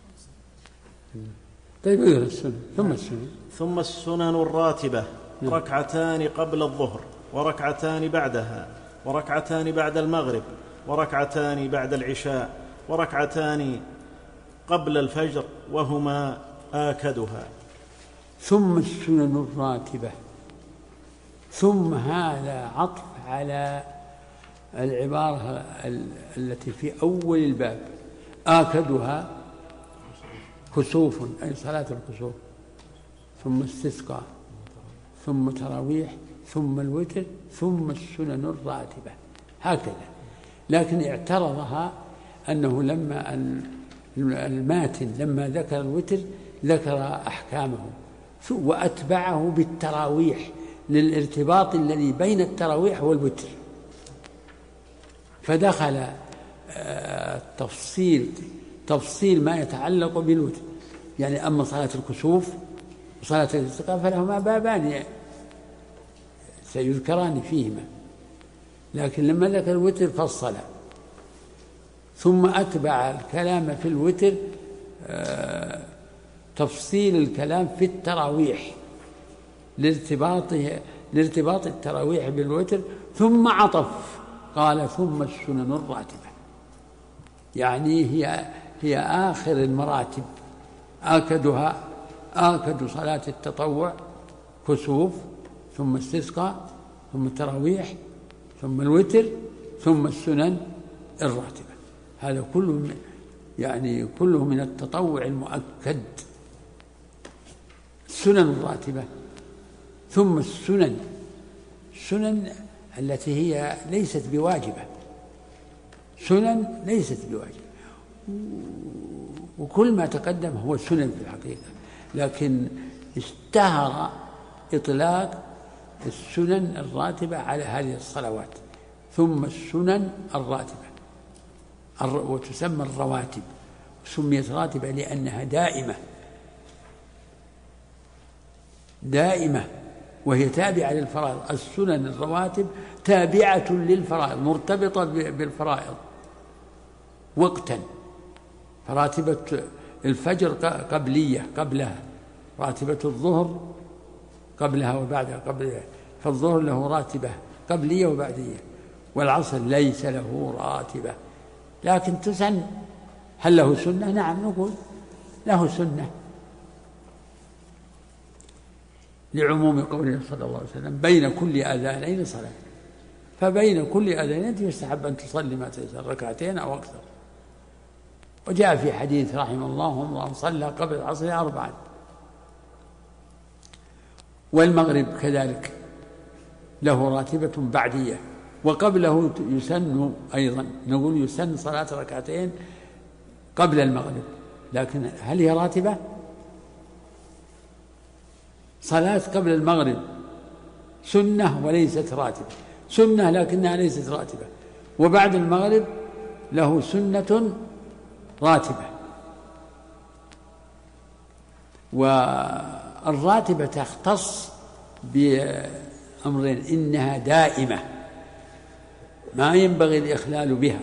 [SPEAKER 1] طيب اقرأ السنن. ثم السنن
[SPEAKER 2] ثم السنن الراتبة ركعتان قبل الظهر وركعتان بعدها وركعتان بعد المغرب وركعتان بعد العشاء وركعتان قبل الفجر وهما آكدها.
[SPEAKER 1] ثم السنن الراتبة، ثم هذا عطف على العبارة التي في أول الباب. آكدها كسوف، أي صلاة الكسوف، ثم استسقاء، ثم تراويح، ثم الوتر، ثم السنن الراتبة، هكذا. لكن اعترضها أنه لما الماتن لما ذكر الوتر ذكر أحكامه وأتبعه بالتراويح للارتباط الذي بين التراويح والوتر، فدخل التفصيل تفصيل ما يتعلق بالوتر. يعني أما صلاة الكسوف وصلاة الاستسقاء فلهما بابان سيذكران فيهما، لكن لما ذكر الوتر فصل، ثم أتبع الكلام في الوتر تفصيل الكلام في التراويح لارتباطه لارتباط التراويح بالوتر، ثم عطف قال ثم السنن الراتبة، يعني هي هي آخر المراتب، آكدها آكد صلاة التطوع كسوف، ثم استسقاء، ثم التراويح، ثم الوتر، ثم السنن الراتبة. هذا كله يعني كله من التطوع المؤكد. السنن الراتبة ثم السنن، السنن التي هي ليست بواجبة، سنن ليست بواجبة، وكل ما تقدم هو سنن في الحقيقة، لكن اشتهر إطلاق السنن الراتبة على هذه الصلوات. ثم السنن الراتبة وتسمى الرواتب، سميت راتبة لأنها دائمة دائمة وهي تابعة للفرائض. السنن الرواتب تابعة للفرائض، مرتبطة بالفرائض وقتا. فراتبة الفجر قبلية قبلها، راتبة الظهر قبلها وبعدها قبلها، فالظهر له راتبة قبلية وبعدية، والعصر ليس له راتبة لكن تسن. هل له سنة؟ نعم نقول له سنة، لعموم قوله صلى الله عليه وسلم بين كل أذانين صلاة، فبين كل أذانين يستحب أن تصلي ما تيسر، ركعتين أو أكثر. وجاء في حديث رحمه الله امرأ صلى قبل العصر أربعا. والمغرب كذلك له راتبة بعدية، وقبله يسن أيضا، نقول يسن صلاة ركعتين قبل المغرب، لكن هل هي راتبة؟ صلاة قبل المغرب سنة وليست راتبة، سنة لكنها ليست راتبة. وبعد المغرب له سنة راتبة. والراتبة تختص بأمرين: إنها دائمة ما ينبغي الإخلال بها،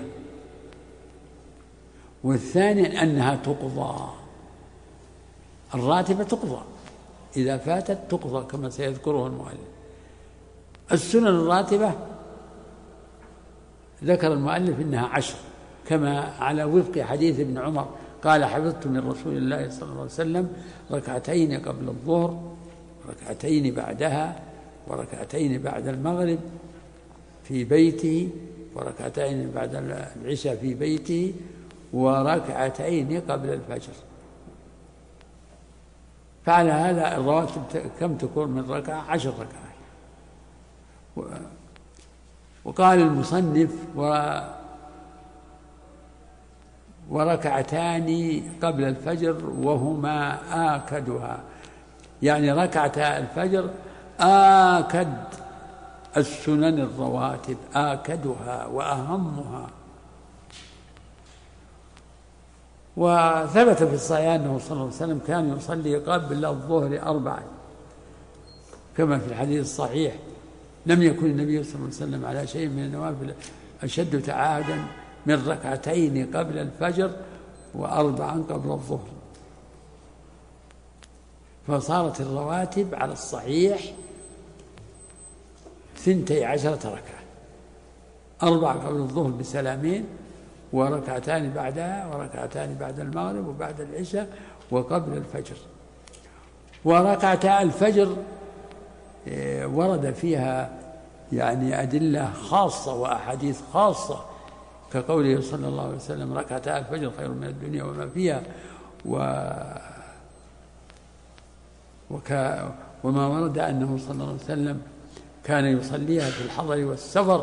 [SPEAKER 1] والثاني أنها تقضى. الراتبة تقضى إذا فاتت، تقضى كما سيذكره المؤلف. السنن الراتبة ذكر المؤلف إنها عشر، كما على وفق حديث ابن عمر قال: حفظت من رسول الله صلى الله عليه وسلم ركعتين قبل الظهر، ركعتين بعدها، وركعتين بعد المغرب في بيته، وركعتين بعد العشاء في بيته، وركعتين قبل الفجر. فعلى هذا الرواتب كم تكون من ركعة؟ عشر ركعات. وقال المصنف: وركعتان قبل الفجر وهما آكدها، يعني ركعتا الفجر آكد السنن الرواتب، آكدها وأهمها. وثبت في الصحيح أنه صلى الله عليه وسلم كان يصلي قبل الظهر أربعا، كما في الحديث الصحيح: لم يكن النبي صلى الله عليه وسلم على شيء من النوافل أشد تعاهدا من ركعتين قبل الفجر وأربعا قبل الظهر. فصارت الرواتب على الصحيح ثنتي عشرة ركعة: أربع قبل الظهر بسلامين، وركعتان بعدها، وركعتان بعد المغرب وبعد العشاء وقبل الفجر. وركعتا الفجر ورد فيها يعني أدلة خاصة وأحاديث خاصة، كقوله صلى الله عليه وسلم: ركعتا الفجر خير من الدنيا وما فيها، و وك وما ورد أنه صلى الله عليه وسلم كان يصليها في الحضر والسفر.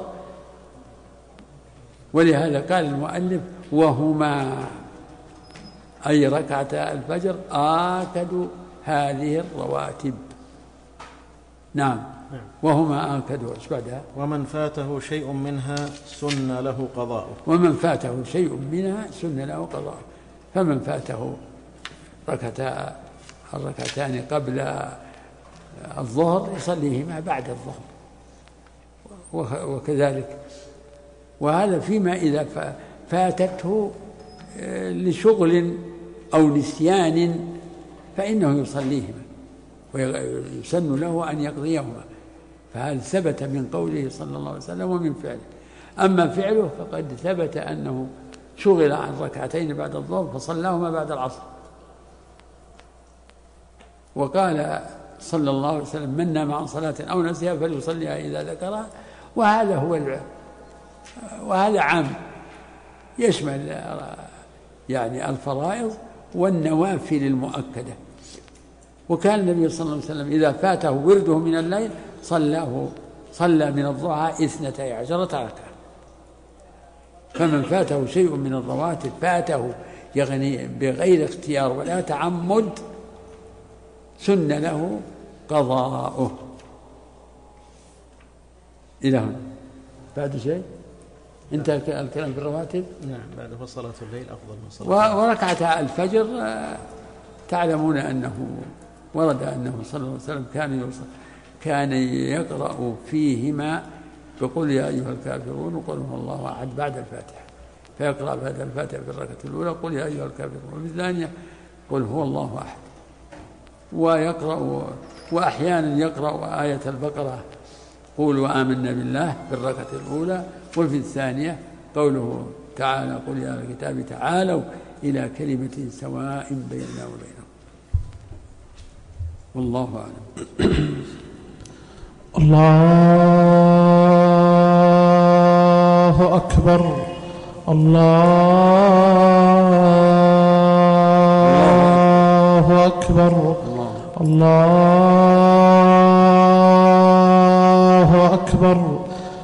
[SPEAKER 1] ولهذا قال المؤلف: وهما، أي ركعتا الفجر، آكد هذه الرواتب. نعم. وهما آكدوا. ايش بعدها؟
[SPEAKER 2] ومن فاته شيء منها سن له قضاءه.
[SPEAKER 1] ومن فاته شيء منها سن له قضاءه. فمن فاته ركعتا الركعتان قبل الظهر يصليهما بعد الظهر، وكذلك. وهذا فيما إذا فاتته لشغل أو نسيان فإنه يصليهما ويسن له أن يقضيهما، فهذا ثبت من قوله صلى الله عليه وسلم ومن فعله. أما فعله فقد ثبت أنه شغل عن ركعتين بعد الظهر فصلاهما بعد العصر، وقال صلى الله عليه وسلم من نام عن صلاة أو نسيها فليصليها إذا ذكرها، وهذا هو الع... وهذا عام يشمل يعني الفرائض والنوافل المؤكدة. وكان النبي صلى الله عليه وسلم إذا فاته ورده من الليل صلاه صلى من الضحى اثنتي عشرة ركعة، فمن فاته شيء من الرواتب فاته يعني بغير اختيار ولا تعمد سن له قضاؤه. إلى هنا بعد شيء انتهى الكلام في الرواتب.
[SPEAKER 2] نعم، بعد صلاة الليل أفضل من صلاة
[SPEAKER 1] وركعة الفجر تعلمون أنه ورد أنه صلى الله عليه وسلم كان كان يقرأ فيهما بقول يا أيها الكافرون وقل هو الله أحد بعد الفاتحة، فيقرأ بعد الفاتحة في الركعة الأولى قل يا أيها الكافرون، وفي الثانية قل هو الله أحد، ويقرأ وأحيانا يقرأ آية البقرة قولوا آمنا بالله في الركعة الأولى، وفي الثانية قوله تعالى قل يا أهل الكتاب تعالوا إلى كلمة سواء بيننا وبينهم. والله أعلم.
[SPEAKER 4] الله أكبر. الله أكبر. الله أكبر.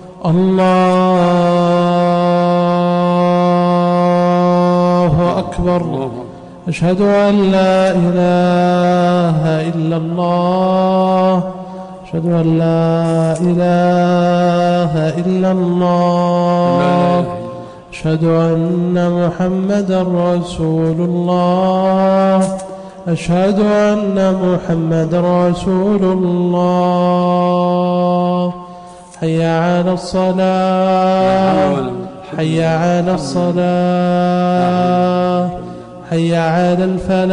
[SPEAKER 4] الله أكبر. أشهد أن لا إله إلا الله. أشهد أن لا إله إلا الله. أشهد أن محمدا رسول الله. أشهد أن محمدا رسول الله. حي على الصلاة. حي على الصلاة. حي على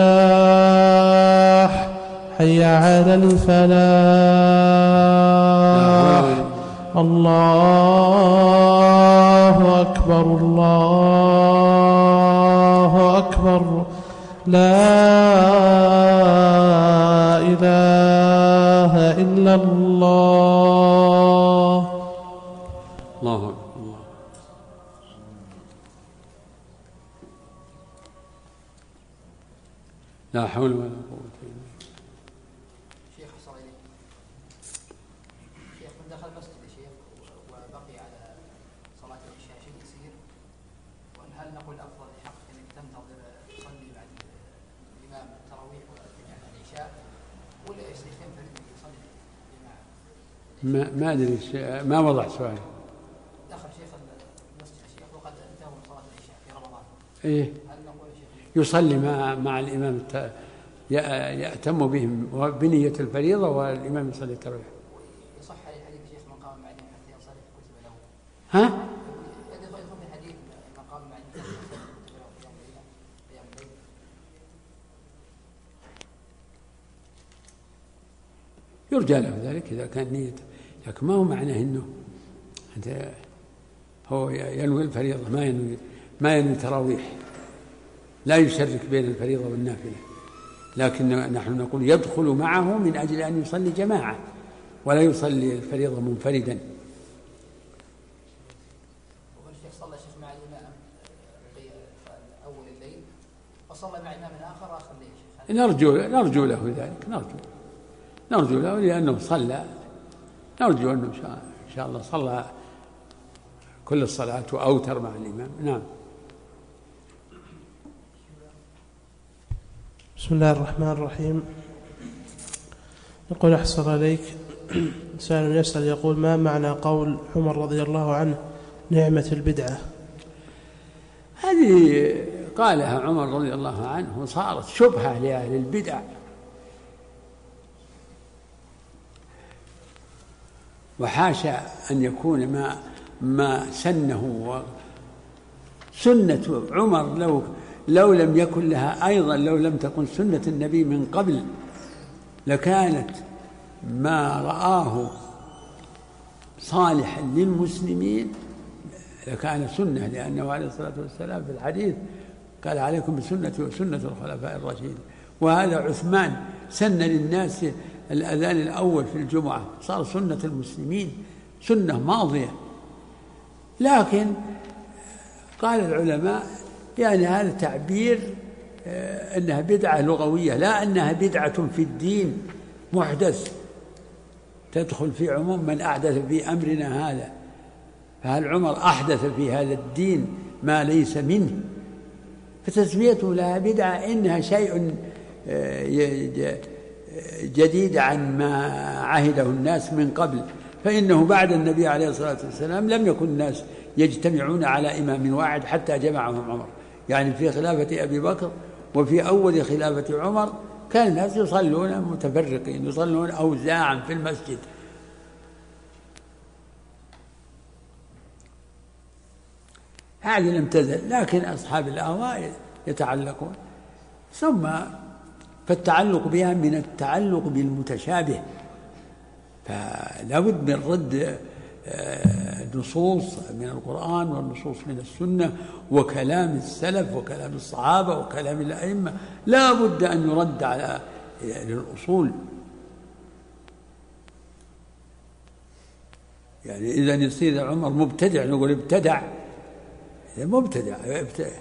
[SPEAKER 4] الفلاح. حي على الفلاح. الله أكبر. الله أكبر. لا إله إلا الله.
[SPEAKER 1] الله أكبر. لا حول ولا قوة إلا بالله.
[SPEAKER 3] شيخ حصل إليه شيخ من دخل مسجد شيخ وبقي على صلاة العشاء شيء يسير، هل نقول أفضل لحق أنك تنتظر تصلي بعد الإمام التراويح وترجع العشاء، ولا يصير تنفرد يصلي الإمام؟
[SPEAKER 1] ما ما أدري ما وضح سؤال.
[SPEAKER 3] دخل شيخ المسجد شيخ وقد انتهى من صلاة العشاء في رمضان.
[SPEAKER 1] إيه يصلي مع مع الإمام يأتم بهم بنية الفريضة والإمام يصلي التراويح.
[SPEAKER 3] يصح الحديث شيخ من قام مع الإمام حتى ينصرف كتب له.
[SPEAKER 1] ها؟
[SPEAKER 3] يدخل في الحديث من قام مع الإمام حتى ينصرف كتب له قيام الليل.
[SPEAKER 1] يرجى له ذلك إذا كان نيته، لكن ما هو معناه إنه هو ينوي الفريضة ما ينوي ما ينوي تراويح، لا يشرك بين الفريضة والنافلة، لكن نحن نقول يدخل معه من أجل أن يصلي جماعة ولا يصلي الفريضة منفردا.
[SPEAKER 3] والشيخ صلى الشيخ مع الإمام في أول الليل وصلى مع إمام آخر آخر الليل.
[SPEAKER 1] نرجو نرجو له ذلك، نرجو نرجو له لأنه صلى، نرجو أنه إن شاء الله صلى كل الصلاة وأوتر مع الإمام. نعم.
[SPEAKER 4] بسم الله الرحمن الرحيم. يقول أحسن عليك سائل يسأل يقول ما معنى قول عمر رضي الله عنه نعمة البدعة؟
[SPEAKER 1] هذه قالها عمر رضي الله عنه وصارت شبهة لأهل البدع، وحاشا أن يكون ما ما سنه سنة عمر لو لو لم يكن لها أيضا، لو لم تكن سنة النبي من قبل لكانت ما رآه صالحا للمسلمين لكان سنة، لأنه عليه الصلاة والسلام في الحديث قال عليكم بسنتي وسنة الخلفاء الراشدين. وهذا عثمان سن للناس الأذان الأول في الجمعة، صار سنة المسلمين، سنة ماضية. لكن قال العلماء يعني هذا تعبير أنها بدعة لغوية، لا أنها بدعة في الدين محدث تدخل في عموم من أحدث في أمرنا هذا. فهل عمر أحدث في هذا الدين ما ليس منه؟ فتسميته لها بدعة إنها شيء جديد عن ما عهده الناس من قبل. فإنه بعد النبي عليه الصلاة والسلام لم يكن الناس يجتمعون على إمام واحد حتى جمعهم عمر، يعني في خلافة أبي بكر وفي أول خلافة عمر كان الناس يصلون متفرقين، يصلون أوزاعا في المسجد. هذه لم تزل، لكن أصحاب الأهواء يتعلقون. ثم فالتعلق بها من التعلق بالمتشابه، فلا بد من رد نصوص من القرآن والنصوص من السنة وكلام السلف وكلام الصحابة وكلام الأئمة، لا بد أن يرد على الأصول. يعني إذا يصير عمر مبتدع نقول ابتدع، مبتدع ابتدع.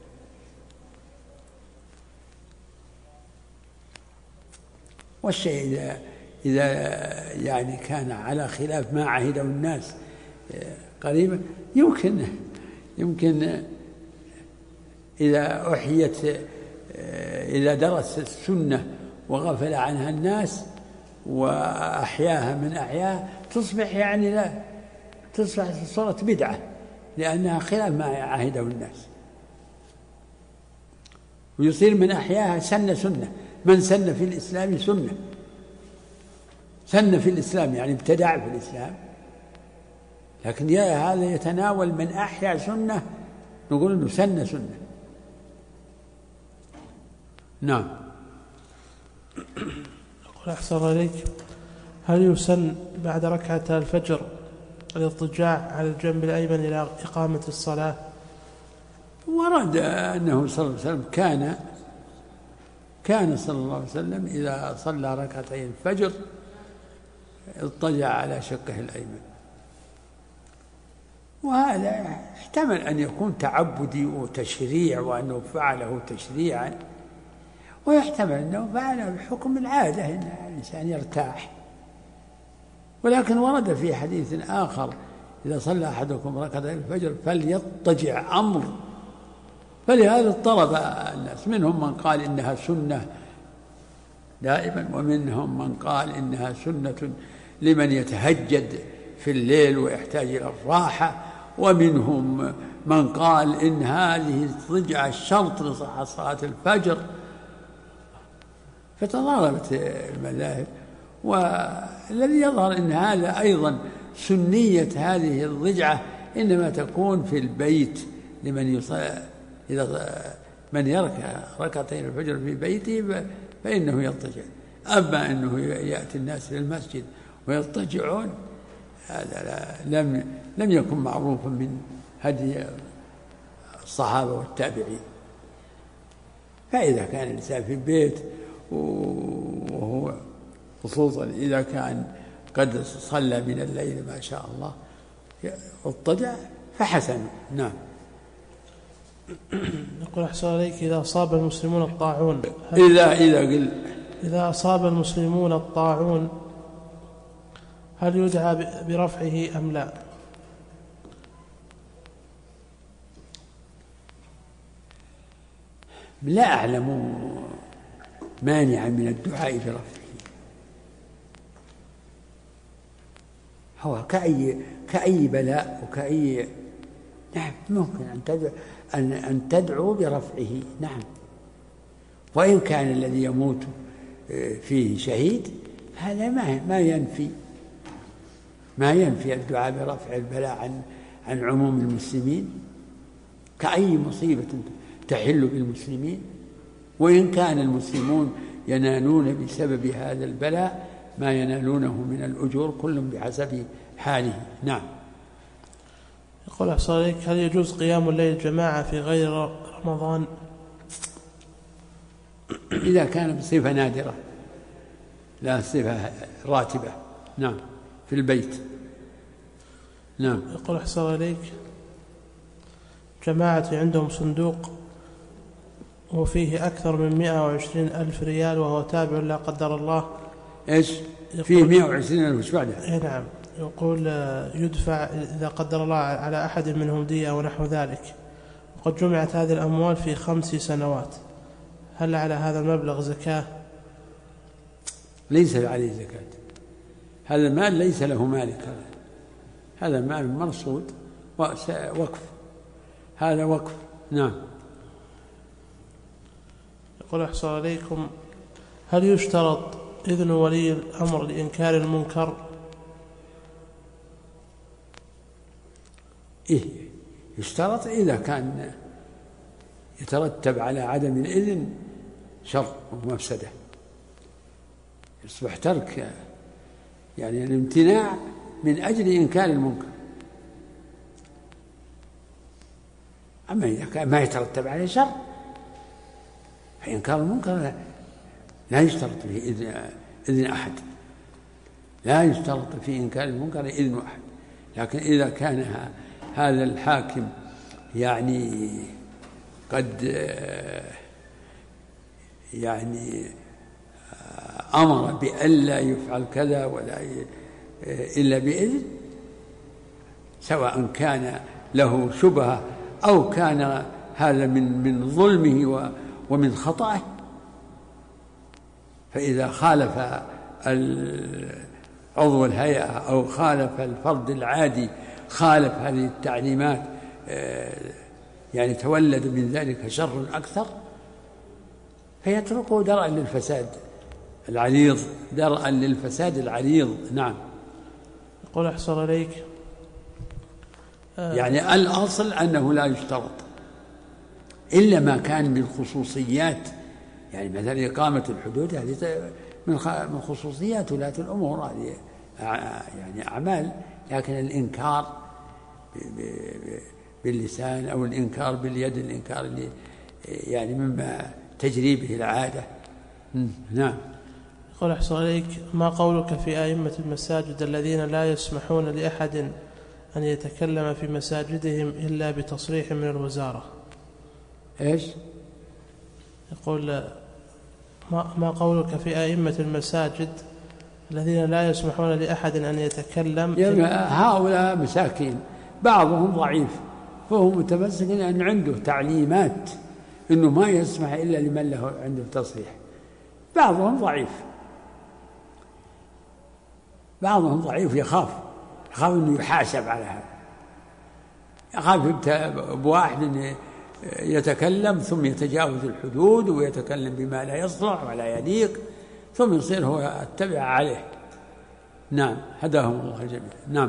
[SPEAKER 1] والشيء إذا إذا يعني كان على خلاف ما عهده الناس قريبا يمكن يمكن إذا أحيت إذا درس السنة وغفل عنها الناس وأحياها من أحياها تصبح يعني لا تصبح صارت بدعة، لأنها خلاف ما عهده الناس. ويصير من أحياها سن سنة، من سن في الإسلام سنة، سن في الإسلام يعني ابتدع في الإسلام. لكن يا هذا يتناول من أحيا سنة نقول إنه سن سنة. نعم.
[SPEAKER 4] أقول أحسن عليك، هل يسن بعد ركعة الفجر الاضطجاع على الجنب الأيمن إلى إقامة الصلاة؟
[SPEAKER 1] ورد أنه صلى الله عليه وسلم كان كان صلى الله عليه وسلم إذا صلى ركعتي الفجر اضطجع على شقه الأيمن، وهذا احتمل أن يكون تعبدي وتشريع وأنه فعله تشريعا، ويحتمل أنه فعله بحكم العادة أن الإنسان يرتاح. ولكن ورد في حديث آخر إذا صلى أحدكم ركعتي الفجر فليضطجع أمر. فلهذا اضطرب الناس، منهم من قال إنها سنة دائما، ومنهم من قال إنها سنة لمن يتهجد في الليل ويحتاج إلى الراحة، ومنهم من قال إن هذه الضجعة الشرط لصحة صلاة الفجر. فتضاربت المذاهب، والذي يظهر أن هذا أيضا سنية هذه الضجعة إنما تكون في البيت لمن يصلي، إذا من يركع ركعتين الفجر في بيته فإنه يضطجع. أما أنه يأتي الناس للمسجد ويضطجعون هذا لم لم يكن معروفا من هدي الصحابة والتابعين. فإذا كان الإنسان في البيت وهو خصوصا إذا كان قد صلى من الليل ما شاء الله اضطجع فحسن. نعم.
[SPEAKER 4] نقول أحسن عليك، إذا أصاب المسلمون الطاعون
[SPEAKER 1] إذا إذا قل
[SPEAKER 4] إذا أصاب المسلمون الطاعون هل يدعى برفعه أم لا؟
[SPEAKER 1] لا أعلم مانعا من الدعاء برفعه. هو كأي كأي بلاء وكأي، نعم ممكن أن تدعو أن أن تدعو برفعه، نعم. وإن كان الذي يموت فيه شهيد هذا ما ما ينفي ما ينفي الدعاء برفع البلاء عن عن عموم المسلمين. كأي مصيبة تحل بالمسلمين، وإن كان المسلمون ينالون بسبب هذا البلاء ما ينالونه من الأجور كل بحسب حاله. نعم.
[SPEAKER 4] يقول أحسن عليك، هل يجوز قيام الليل جماعة في غير رمضان؟
[SPEAKER 1] إذا كان بصفة نادرة لا صفة راتبة. نعم، في البيت. نعم.
[SPEAKER 4] يقول أحسن عليك، جماعة عندهم صندوق وفيه أكثر من مئة وعشرين ألف ريال وهو تابع لا قدر الله.
[SPEAKER 1] إيش؟ فيه مئة وعشرين ألف وش بعدها؟
[SPEAKER 4] إيه نعم. يقول يدفع إذا قدر الله على أحد منهم دية ونحو ذلك، وقد جمعت هذه الأموال في خمس سنوات، هل على هذا المبلغ زكاة؟
[SPEAKER 1] ليس عليه زكاة. هذا المال ليس له مالك، هذا مال مرصود وقف، هذا وقف. نعم.
[SPEAKER 4] يقول أحسن عليكم، هل يشترط إذن ولي الأمر لإنكار المنكر؟
[SPEAKER 1] إيه، يشترط إذا كان يترتب على عدم الإذن شر ومفسدة، يصبح ترك يعني الامتناع من أجل إنكار المنكر. أما إذا كان ما يترتب عليه شر فإنكار المنكر لا يشترط فيه إذن, إذن أحد، لا يشترط في إنكار المنكر إذن أحد. لكن إذا كان هذا الحاكم يعني قد يعني أمر بألا يفعل كذا ولا إلا بإذن، سواء كان له شبهة أو كان هذا من من ظلمه ومن خطأه، فإذا خالف عضو الهيئة أو خالف الفرد العادي، خالف هذه التعليمات، يعني تولد من ذلك شر أكثر، فيتركه درءا للفساد العريض، درءا للفساد العريض. نعم.
[SPEAKER 4] يقول أحسن عليك،
[SPEAKER 1] يعني الأصل أنه لا يشترط إلا ما كان من خصوصيات، يعني مثلا إقامة الحدود هذه من خصوصيات ولاة الأمور، هذه يعني أعمال. لكن الإنكار باللسان أو الإنكار باليد، الإنكار اللي يعني مما تجري به العادة. نعم.
[SPEAKER 4] يقول أحسن عليك، ما قولك في أئمة المساجد الذين لا يسمحون لأحد أن يتكلم في مساجدهم إلا بتصريح من الوزارة؟
[SPEAKER 1] إيش؟
[SPEAKER 4] يقول ما, ما قولك في أئمة المساجد الذين لا يسمحون لأحد أن يتكلم؟
[SPEAKER 1] هؤلاء مساكين، بعضهم ضعيف فهو متمسك أن عنده تعليمات إنه ما يسمح إلا لمن له عنده تصريح. بعضهم ضعيف، بعضهم ضعيف يخاف يخاف أنه يحاسب على هذا، يخاف بواحد يتكلم ثم يتجاوز الحدود ويتكلم بما لا يصلح ولا يليق ثم يصير هو يتبع عليه. نعم، هداهم الله جميعا. نعم،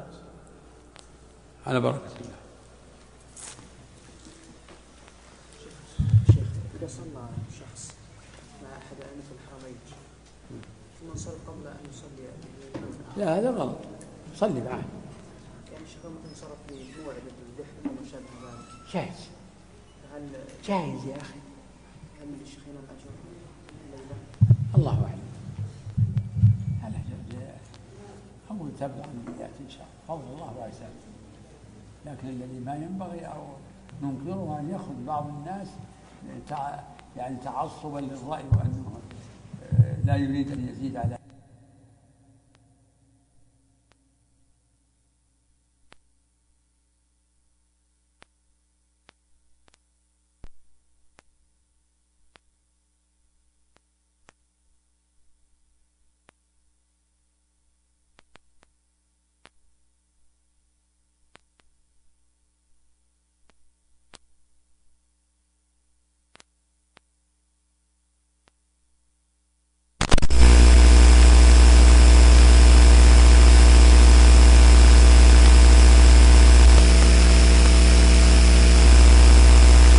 [SPEAKER 1] على بركة الله.
[SPEAKER 5] شيخ، إذا صلى شخص مع أحد أئمة الحرمين ثم انصرف قبل أن يصلي،
[SPEAKER 1] لا هذا غلط، صلي معه.
[SPEAKER 5] يعني الشيخ ممكن انصرف بموعد الذبح أو ما شابه ذلك،
[SPEAKER 1] جائز،
[SPEAKER 5] هل
[SPEAKER 1] جائز يا أخي.
[SPEAKER 5] هل للشيخين الأجر الليلة؟
[SPEAKER 1] الله أعلم. هل أو تبع النيات إن شاء الله، فضل الله واسع. لكن الذي ما ينبغي أو ننكره أن يأخذ بعض الناس يعني تعصبا للرأي وأنه لا يريد أن يزيد على